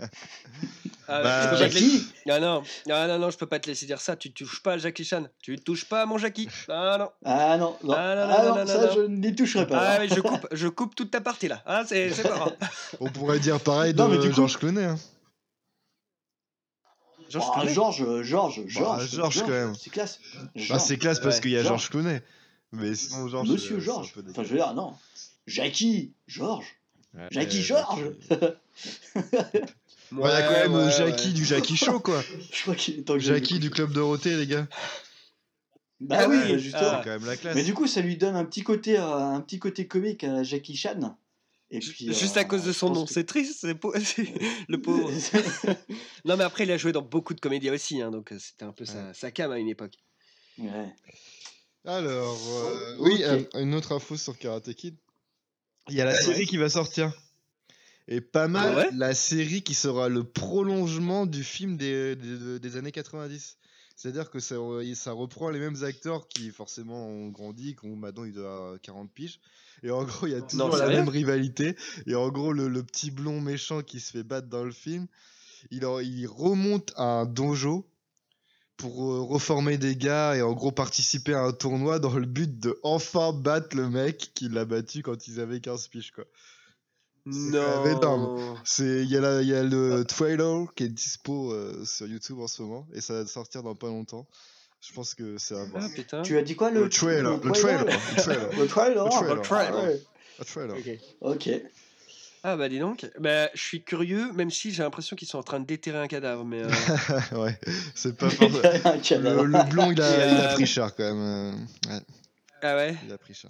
Ah, Bah, je peux pas te Jackie. laisser- Ah non, ah non, non, je peux pas te laisser dire ça. Tu touches pas à Jackie Chan. Tu touches pas à mon Jackie. Ah non. Ah non, non, Ah, non, ah non, non, non, non, ça non. je n'y toucherai pas. Ah hein. oui, je coupe, je coupe toute ta partie là. Ah, c'est c'est pas grave. On pourrait dire pareil de Non, mais du coup- Georges Clooney. Hein. Georges Ah, Clooney. Georges, euh, Georges, Georges, Georges, quand même. c'est classe. Bah, Georges. c'est classe parce Ouais. qu'il y a Georges. Georges Clooney. Mais sinon, Georges. Monsieur euh, c'est Georges. un peu Enfin, je dégueu. veux dire, non. Jackie, Georges. Ouais, Jackie euh, Georges. Ouais, il y a quand même ouais, Jackie ouais. du Jackie Show, quoi. Je crois qu'il est temps que je Jackie l'écoute. du Club Dorothée, les gars. Bah Ah oui, ouais, justement. C'est quand même la classe. Mais du coup, ça lui donne un petit côté, euh, un petit côté comique à Jackie Chan. Et puis, Juste euh, à cause de son je pense nom, que- c'est triste, c'est pau- c'est- le pauvre. Non, mais après, il a joué dans beaucoup de comédies aussi, hein, donc euh, c'était un peu sa, sa cam à une époque. Ouais. Alors, euh, oui, Ok. euh, une autre info sur Karate Kid. Il y a la série qui va sortir. Et pas mal, Ah ouais la série qui sera le prolongement du film des, des, des années quatre-vingt-dix. C'est-à-dire que ça, ça reprend les mêmes acteurs qui forcément ont grandi, qui ont maintenant ils doivent avoir quarante piges. Et en gros, il y a toujours la sérieux même rivalité. Et en gros, le, le petit blond méchant qui se fait battre dans le film, il, en- il remonte à un dojo pour euh, reformer des gars et en gros participer à un tournoi dans le but de enfin battre le mec qui l'a battu quand ils avaient quinze piges, quoi. C'est quand même énorme. Non. C'est il y a la- il y a le trailer qui est dispo euh, sur YouTube en ce moment et ça va sortir dans pas longtemps. Je pense que c'est à voir. Ah putain. Tu as dit quoi le, Le trailer, le trailer, le trailer. Le trailer. Le trailer. Le trailer. Le trailer. Ok. Ok. Ah bah dis donc, bah, je suis curieux, même si j'ai l'impression qu'ils sont en train de déterrer un cadavre, mais... euh, Ouais, c'est pas forcément. Un cadavre. Le, le blond, il a, Et, il a euh, pris cher quand même. euh, Ouais, Ah ouais. il a pris cher.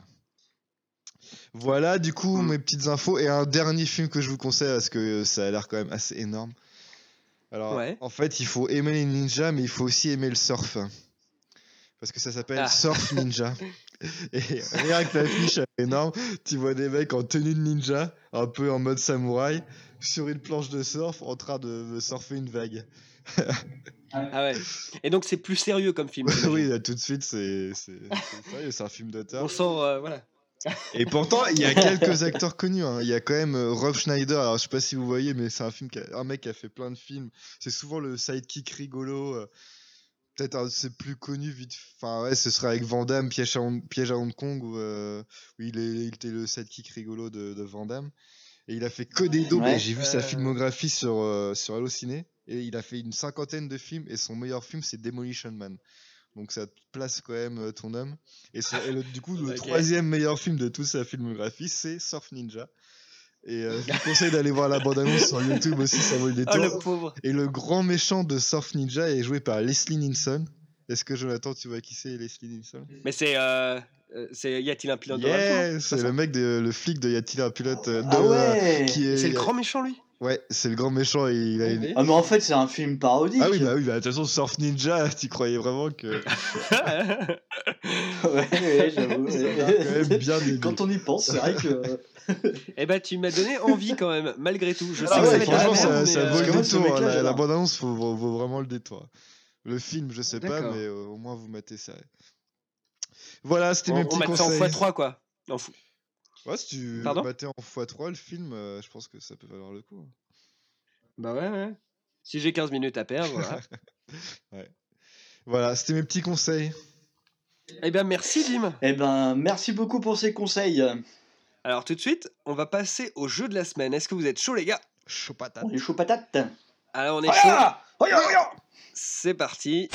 Voilà, du coup, Mm. mes petites infos. Et un dernier film que je vous conseille parce que ça a l'air quand même assez énorme. Alors, Ouais. en fait, il faut aimer les ninjas, mais il faut aussi aimer le surf. Parce que ça s'appelle Ah. Surf Ninja. Et rien que l'affiche est énorme, tu vois des mecs en tenue de ninja, un peu en mode samouraï, sur une planche de surf en train de surfer une vague. Ah ouais. Et donc c'est plus sérieux comme film. j'imagine. Oui, là, tout de suite, c'est c'est- c'est sérieux, c'est un film d'auteur. On sent, euh, voilà. Et pourtant, il y a quelques acteurs connus. hein. Il y a quand même euh, Rob Schneider. Alors, je sais pas si vous voyez, mais c'est un film, qui a- un mec qui a fait plein de films. C'est souvent le sidekick rigolo. euh, Peut-être un de ses plus connus vite. Enfin, ouais, ce serait avec Van Damme, Piège à Hong, Piège à Hong Kong, où, euh, où il, est, il était le sidekick rigolo de, de Van Damme. Et il a fait que des doubles. Ouais. Et j'ai vu sa Euh. filmographie sur, euh, sur Allociné. Et il a fait une cinquantaine de films. Et son meilleur film, c'est Demolition Man. Donc ça te place quand même euh, ton homme. Et, c'est- et le- du coup, le Ok. troisième meilleur film de toute sa filmographie, c'est Surf Ninja. Et euh, je vous conseille d'aller voir la bande-annonce sur YouTube aussi, ça vaut le Oh détour. le pauvre. Et le grand méchant de Surf Ninja est joué par Leslie Nielsen. Est-ce que Jonathan, tu vois qui c'est Leslie Nielsen? Mais c'est. Euh, c'est Y a-t-il un pilote dans Yeah, l'avion? c'est le mec, de, le flic de Y a-t-il un pilote de, Ah ouais. qui est... C'est le grand méchant, lui? Ouais, c'est le grand méchant. Et il a une... Ah, mais en fait, c'est un film parodique. Ah oui, bah oui, bah, de toute façon, Surf Ninja, tu croyais vraiment que. ouais, ouais, j'avoue. Ça a l'air quand même bien débile. Quand on y pense, c'est vrai que. Eh ben, tu m'as donné envie quand même, malgré tout. Je sais Ah que ouais, ça va être de la Franchement, merde, ça, mais, ça vaut euh, le moi, ce détour. mec-là, La, la j'adore. bande-annonce vaut, vaut, vaut vraiment le détour. Le film, je sais pas, D'accord. mais euh, au moins vous mettez ça. Voilà, c'était on, mes on petits met ça en conseils. fois trois, quoi. En fou. Ouais, si tu Pardon le battais en fois trois, le film, euh, je pense que ça peut valoir le coup. hein. Bah ouais, ouais. Si j'ai quinze minutes à perdre, voilà. Ouais. Voilà, c'était mes petits conseils. Eh bien, merci, Dim. Eh ben, merci beaucoup pour ces conseils. Alors, tout de suite, on va passer au jeu de la semaine. Est-ce que vous êtes chaud, les gars? Chaud patate. On est chaud patate. Alors, on est Ah chaud. ah Regarde, regarde. C'est parti.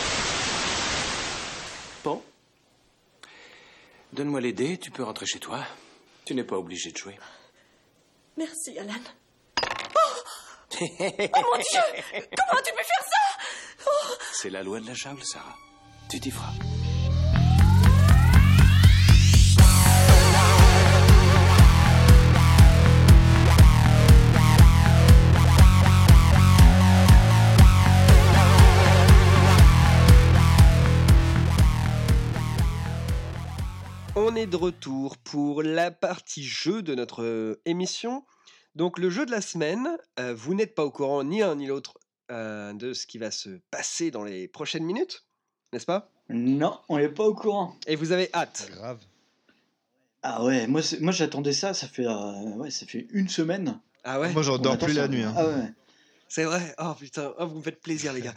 Bon. Donne-moi les dés, tu peux rentrer chez toi. Tu n'es pas obligé de jouer. Merci, Alan. Oh, oh mon Dieu! Comment as-tu pu faire ça? Oh. C'est la loi de la jungle, Sarah. Tu t'y feras. On est de retour pour la partie jeu de notre euh, émission. Donc le jeu de la semaine, euh, vous n'êtes pas au courant ni l'un ni l'autre euh, de ce qui va se passer dans les prochaines minutes, n'est-ce pas? Non, on n'est pas au courant. Et vous avez hâte. Grave. Ah ouais, moi, c'est- moi j'attendais ça, ça fait, euh, ouais, ça fait une semaine. Ah ouais? Moi, j'en On dors attend plus ça. la nuit. hein. Ah ouais. C'est vrai? Oh putain, oh, vous me faites plaisir les gars.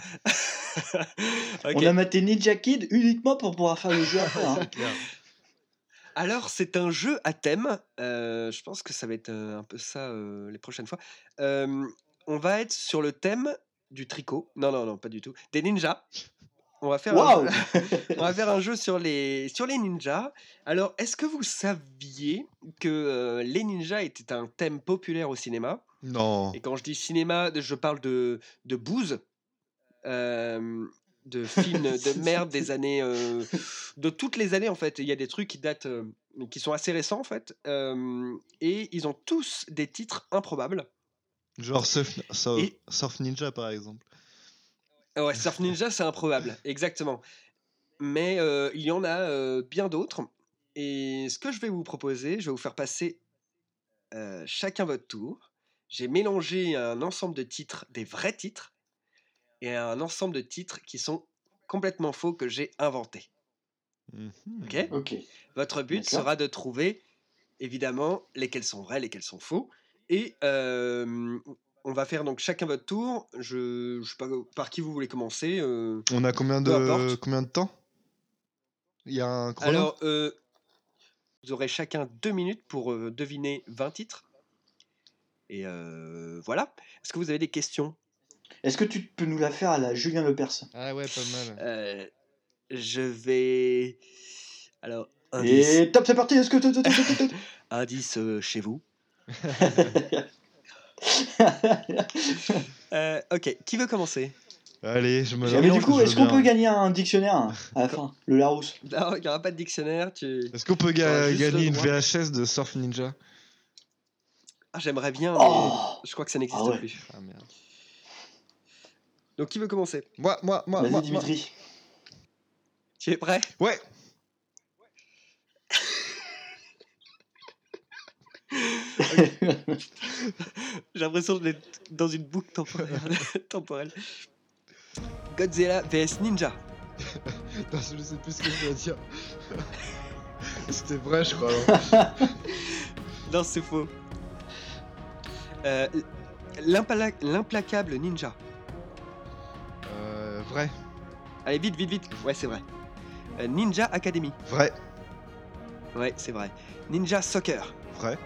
Ok. On a maté Ninja Kid uniquement pour pouvoir faire le jeu après. hein. Alors, c'est un jeu à thème. euh, je pense que ça va être euh, un peu ça euh, les prochaines fois. Euh, on va être sur le thème du tricot. Non, non, non, pas du tout. Des ninjas. On va faire, un, Waouh. on va faire un jeu sur les, sur les ninjas. Alors, est-ce que vous saviez que euh, les ninjas étaient un thème populaire au cinéma? Non. Et quand je dis cinéma, je parle de, de Booz, euh, de films de merde des années, euh, de toutes les années en fait. Il y a des trucs qui datent, euh, qui sont assez récents en fait, euh, et ils ont tous des titres improbables. Genre Surf, Surf- Et- Surf Ninja, par exemple. Ah ouais, Surf Ninja, c'est improbable, exactement. Mais euh, il y en a euh, bien d'autres. Et ce que je vais vous proposer, je vais vous faire passer euh, chacun votre tour. J'ai mélangé un ensemble de titres, des vrais titres, et un ensemble de titres qui sont complètement faux que j'ai inventés. Mhm. Ok ? Ok. Votre but D'accord. sera de trouver, évidemment, lesquels sont vrais, lesquels sont faux. Et euh, on va faire donc chacun votre tour. Je ne sais pas par qui vous voulez commencer. euh. On a combien Peu de, importe. combien de temps? Il y a un chrono? Alors, euh, vous aurez chacun deux minutes pour euh, deviner vingt titres. Et euh, voilà. Est-ce que vous avez des questions? Est-ce que tu peux nous la faire à la Julien Lepers? Ah ouais, pas mal. Euh, Je vais... Alors, indice, Et top, c'est parti. Est-ce que tu- tu- tu- tu- tu- indice euh, chez vous. Euh, ok, qui veut commencer? Allez, je me Mais du lance, coup, je est-ce qu'on veux peut bien. gagner un dictionnaire hein, à la fin, le Larousse? Non, il n'y aura pas de dictionnaire. Tu... Est-ce qu'on peut Tu auras ga- juste le gagner une droit. V H S de Surf Ninja? Ah, j'aimerais bien, mais Oh je crois que ça n'existe Ah ouais. plus. Ah merde. Donc, qui veut commencer? Moi, moi, moi, Vas-y, moi, moi. Dimitri. Tu es prêt? Ouais. J'ai l'impression d'être dans une boucle temporaire. temporelle. Godzilla vs Ninja. Putain, je sais plus ce que je dois dire. C'était vrai, je crois. alors. Non, c'est faux. Euh, l'impala- L'implacable ninja. Euh, vrai. Allez, vite, vite, vite. Ouais, c'est vrai. Euh, Ninja Academy. Vrai. Ouais, c'est vrai. Ninja Soccer. Vrai.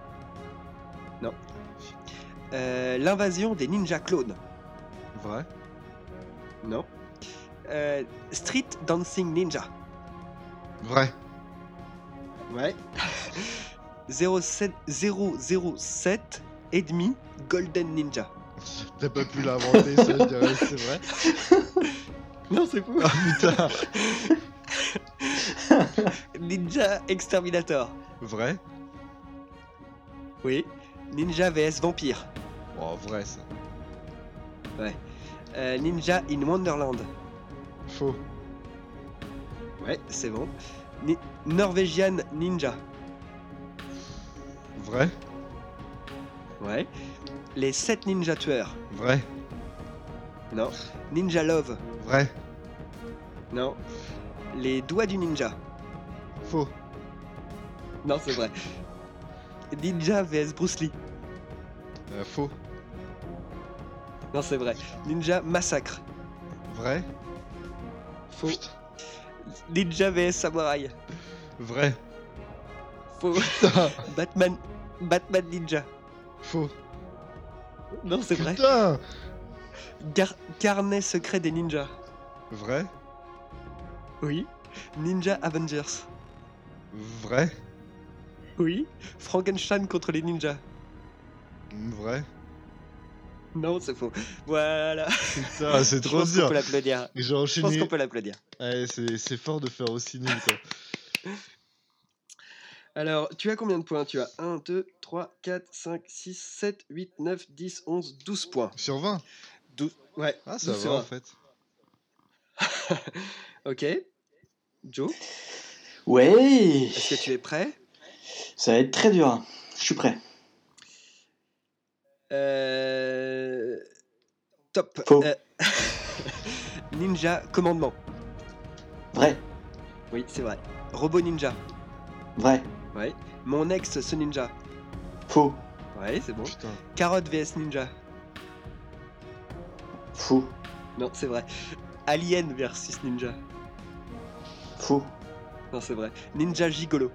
Euh, L'invasion des ninja clones. Vrai. Non. Euh, Street Dancing Ninja. Vrai. Ouais. zéro sept zéro zéro sept et demi Golden Ninja. T'as pas pu l'inventer, ça, je dirais, c'est vrai. Non, c'est fou. Ah putain. Ninja Exterminator. Vrai. Oui. Ninja vs Vampire. Oh, vrai ça. Ouais. Euh, Ninja in Wonderland. Faux. Ouais, c'est bon. Ni- Norwegian Ninja. Vrai. Ouais. Les sept ninja tueurs. Vrai. Non. Ninja Love. Vrai. Non. Les doigts du ninja. Faux. Non, c'est vrai. Ninja vs Bruce Lee. Euh, faux. Non, c'est vrai. Ninja Massacre. Vrai. Faux. Ninja vs Samurai. Vrai. Faux. Batman. Batman Ninja. Faux. Non, c'est vrai. Putain. Gar- Carnet secret des ninjas. Vrai. Oui. Ninja Avengers. Vrai. Oui. Frankenstein contre les ninjas. Vrai. Non, c'est faux. Voilà. Putain, c'est Je trop pense qu'on dur. peut l'applaudir. J'ai Je pense enchaîné. qu'on peut l'applaudir. Ouais, c'est, c'est fort de faire aussi nul, quoi. Alors, tu as combien de points? Tu as un, deux, trois, quatre, cinq, six, sept, huit, neuf, dix, onze, douze points. Sur vingt. douze. Ouais. Ah, ça douze sur va en vingt. fait. Ok. Joe, Ouais, est-ce que tu es prêt? ça va être très dur. hein. Je suis prêt. Euh... Top. Faux. Euh, Ninja Commandement. Vrai, Oui, c'est vrai. Robot Ninja. vrai, Ouais. Mon ex, ce ninja. faux, Ouais, c'est bon. Putain. Carotte vs Ninja. faux, Non, c'est vrai. Alien versus Ninja. faux, Non, c'est vrai. Ninja Gigolo.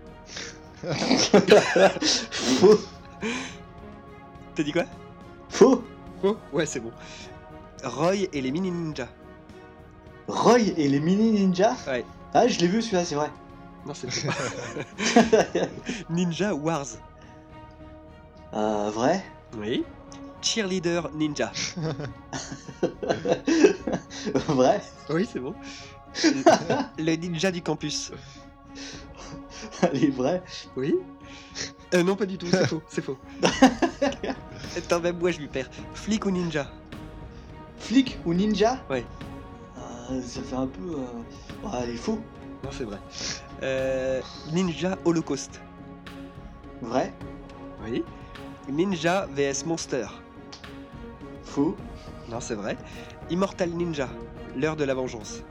faux, T'as dit quoi? faux. Faux. Ouais, c'est bon. Roy et les mini ninjas. Roy et les mini ninjas. Ouais. Ah, je l'ai vu celui-là, c'est vrai. Non, c'est faux. Ninja Wars. Euh, vrai. Oui. Cheerleader Ninja. Vrai. Oui, c'est bon. Le ninja du campus. Allez, vrai. Oui. Euh, non, pas du tout, c'est faux, c'est faux. Attends, même moi je lui perds. Flic ou ninja? Flic ou ninja. Ouais. Euh, ça fait un peu. Euh... Ah, il est faux. Non, c'est vrai. Euh, ninja Holocaust. Vrai. Oui. Ninja vs Monster. Faux. Non, c'est vrai. Immortal Ninja. L'heure de la vengeance.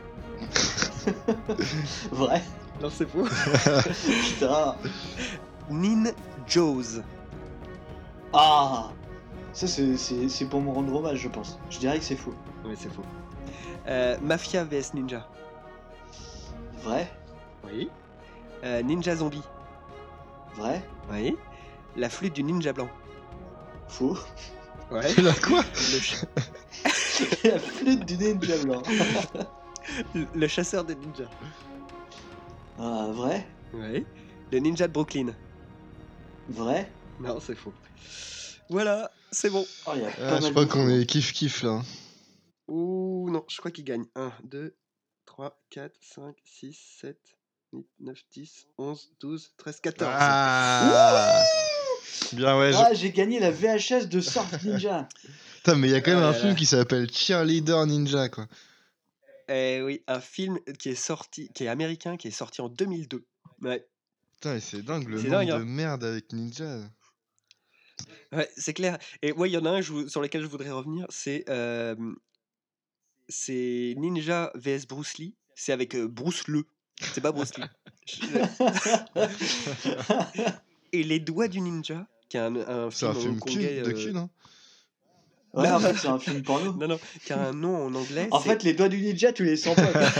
Vrai. Non, c'est faux. Putain. Ninjos. Ah. Ça, c'est, c'est, c'est pour me rendre hommage, je pense. Je dirais que c'est faux. Oui, c'est faux. Euh, Mafia vs Ninja. Vrai. Oui. Euh, ninja Zombie. Vrai. Oui. La flûte du ninja blanc. Faux. Ouais. La quoi? Le, ch- La flûte du ninja blanc. le chasseur des ninjas. Ah, vrai. Oui. Le ninja de Brooklyn. Vrai. Non, c'est faux. Voilà, c'est bon. Oh, y a pas Ah, mal je crois de qu'on faux. est kiff-kiff là. Ouh, non, je crois qu'il gagne. un, deux, trois, quatre, cinq, six, sept, huit, neuf, dix, onze, douze, treize, quatorze. Ah. Bien, ouais. je- Ah, j'ai gagné la V H S de Surf Ninja. Putain, mais il y a quand même Ah un là film là. qui s'appelle Cheerleader Ninja, quoi. Eh oui, un film qui est sorti, qui est américain, qui est sorti en deux mille deux. Ouais, Putain, et c'est dingue le C'est nombre dingue, hein. de merde avec Ninja. ouais, c'est clair. Et ouais, il y en a un je vou- sur lequel je voudrais revenir, c'est euh, c'est Ninja vs Bruce Lee. C'est avec euh, Bruce Le. C'est pas Bruce Lee. Je- Et les doigts du ninja, qui est un, un C'est un film film hongkongais. cul, de euh, cul, non? Ouais, Non. en fait, c'est un film porno. Non, non, qui a un nom en anglais. En c'est- fait, les doigts du ninja, tu les sens pas. quoi.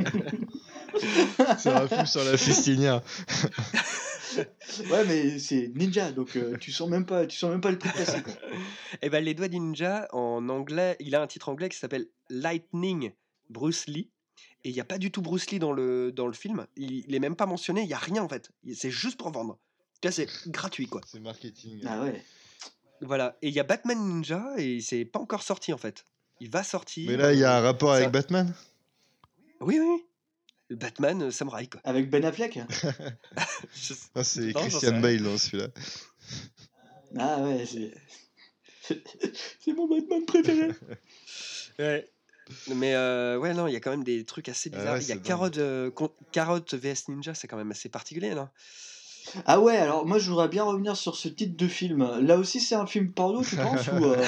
C'est un film sur la fistinière. Ouais, mais c'est ninja, donc euh, tu sens même pas, tu sens même pas le coup de passer. Quoi. Eh ben, les doigts du ninja, en anglais, il a un titre anglais qui s'appelle Lightning Bruce Lee. Et il n'y a pas du tout Bruce Lee dans le, dans le film. Il, il est même pas mentionné, il n'y a rien en fait. Il- C'est juste pour vendre. Tu vois, c'est gratuit quoi. C'est marketing. Ah ouais. Voilà. Et il y a Batman Ninja et c'est pas encore sorti en fait. Il va sortir. Mais là, il y a un euh, rapport ça- avec Batman? Oui, oui. Le Batman euh, samouraï, quoi. Avec Ben Affleck. Je- Ah, c'est Non, j'en sais Christian rien. Bale dans celui-là. Ah ouais, c'est. C'est mon Batman préféré. Ouais. Mais euh, ouais, non, il y a quand même des trucs assez Ah bizarres. ouais, Il y a c'est dingue. Carotte, euh, con- Carotte V S Ninja, c'est quand même assez particulier, non? Ah ouais, alors moi je voudrais bien revenir sur ce titre de film. Là aussi c'est un film porno, tu penses ou euh,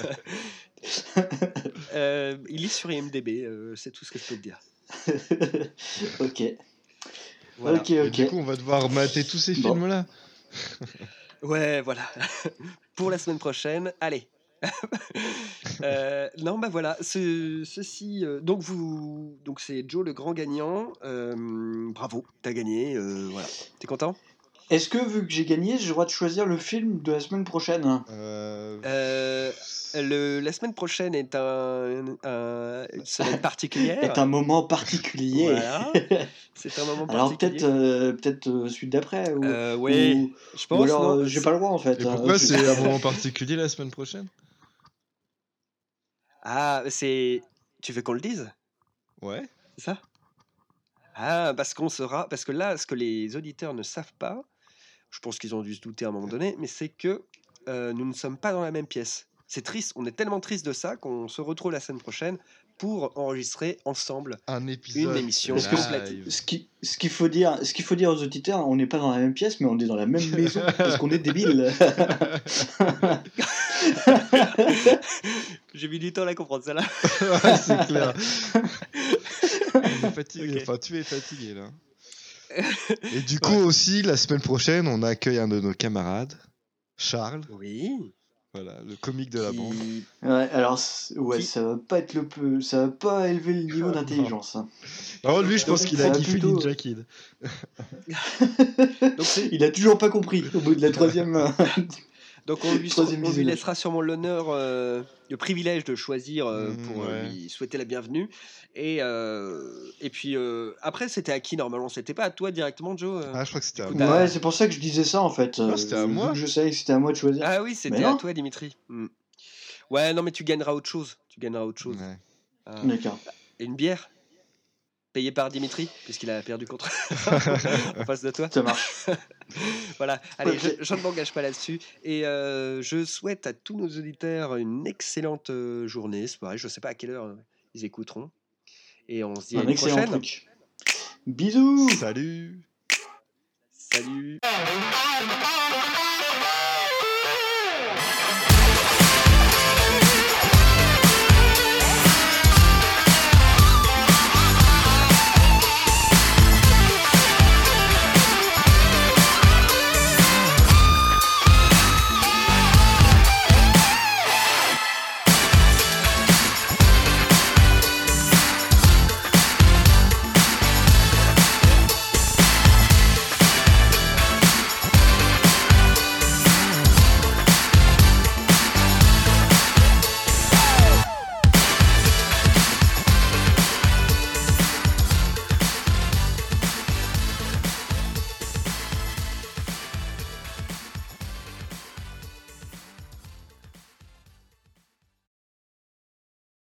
Euh, il est sur I M D B, euh, c'est tout ce que je peux te dire. Ok. Voilà. Ok, Et ok. du coup, on va devoir mater tous ces Bon. films-là. Ouais, voilà. Pour la semaine prochaine, allez. Euh, non, bah voilà. Ce, ceci, euh, donc vous, donc c'est Joe le grand gagnant. Euh, bravo, t'as gagné. Euh, voilà. T'es content? Est-ce que vu que j'ai gagné, j'ai le droit de choisir le film de la semaine prochaine? Euh... Euh, le, la semaine prochaine est un, un- une semaine particulière. Est un moment particulier. Voilà. C'est un moment Alors particulier. peut-être euh, peut-être euh, celui d'après ou, Euh, ouais, ou, je ou pense. alors non, euh, j'ai c'est- pas le droit en fait. Et hein. pourquoi Je- c'est un moment particulier la semaine prochaine? Ah, c'est. Tu veux qu'on le dise? Ouais. C'est ça? Ah, parce qu'on sera. Parce que là, ce que les auditeurs ne savent pas, je pense qu'ils ont dû se douter à un moment donné, mais c'est que euh, nous ne sommes pas dans la même pièce. C'est triste, on est tellement triste de ça qu'on se retrouve la semaine prochaine pour enregistrer ensemble Un épisode une émission Parce que complète. live. ce qui ce qu'il faut dire ce qu'il faut dire aux auditeurs, on n'est pas dans la même pièce, mais on est dans la même maison parce qu'on est débiles. J'ai mis du temps à la comprendre, ça là. Ouais, c'est clair. On est fatigué. Ok. Enfin, tu es fatigué là. Et du coup aussi, la semaine prochaine, on accueille un de nos camarades, Charles. Oui. Voilà, le comique de la Qui- bande. Ouais, alors c- ouais, Qui- ça va pas être le peu, ça va pas élever le niveau d'intelligence. hein. Alors lui, je pense qu'il a Ça va kiffé plutôt- Ninja Kid. Donc, c'est- Il a toujours pas compris au bout de la troisième. euh, Donc on lui, Troisième on lui visionnage. laissera sûrement l'honneur, euh, le privilège de choisir euh, Mmh, pour euh, ouais. lui souhaiter la bienvenue. Et, euh, et puis euh, après, c'était à qui normalement? C'était pas à toi directement, Joe? euh Ah, je crois que c'était à coup, moi. t'as- Ouais, c'est pour ça que je disais ça en fait. Non, euh, c'était à vu moi. que je savais que c'était à moi de choisir. Ah oui, c'était Mais à non. toi, Dimitri. Hmm. Ouais, non, mais tu gagneras autre chose. Tu gagneras autre chose. Ouais. Ah. D'accord. Et une bière payée par Dimitri, puisqu'il a perdu contre en face de toi. Ça marche. Voilà, allez, Ok. je, je ne m'engage pas là-dessus. Et euh, je souhaite à tous nos auditeurs une excellente euh, journée. C'est pareil, je ne sais pas à quelle heure euh, ils écouteront. Et on se dit à Un une excellent prochaine. truc. Bisous. Salut. Salut.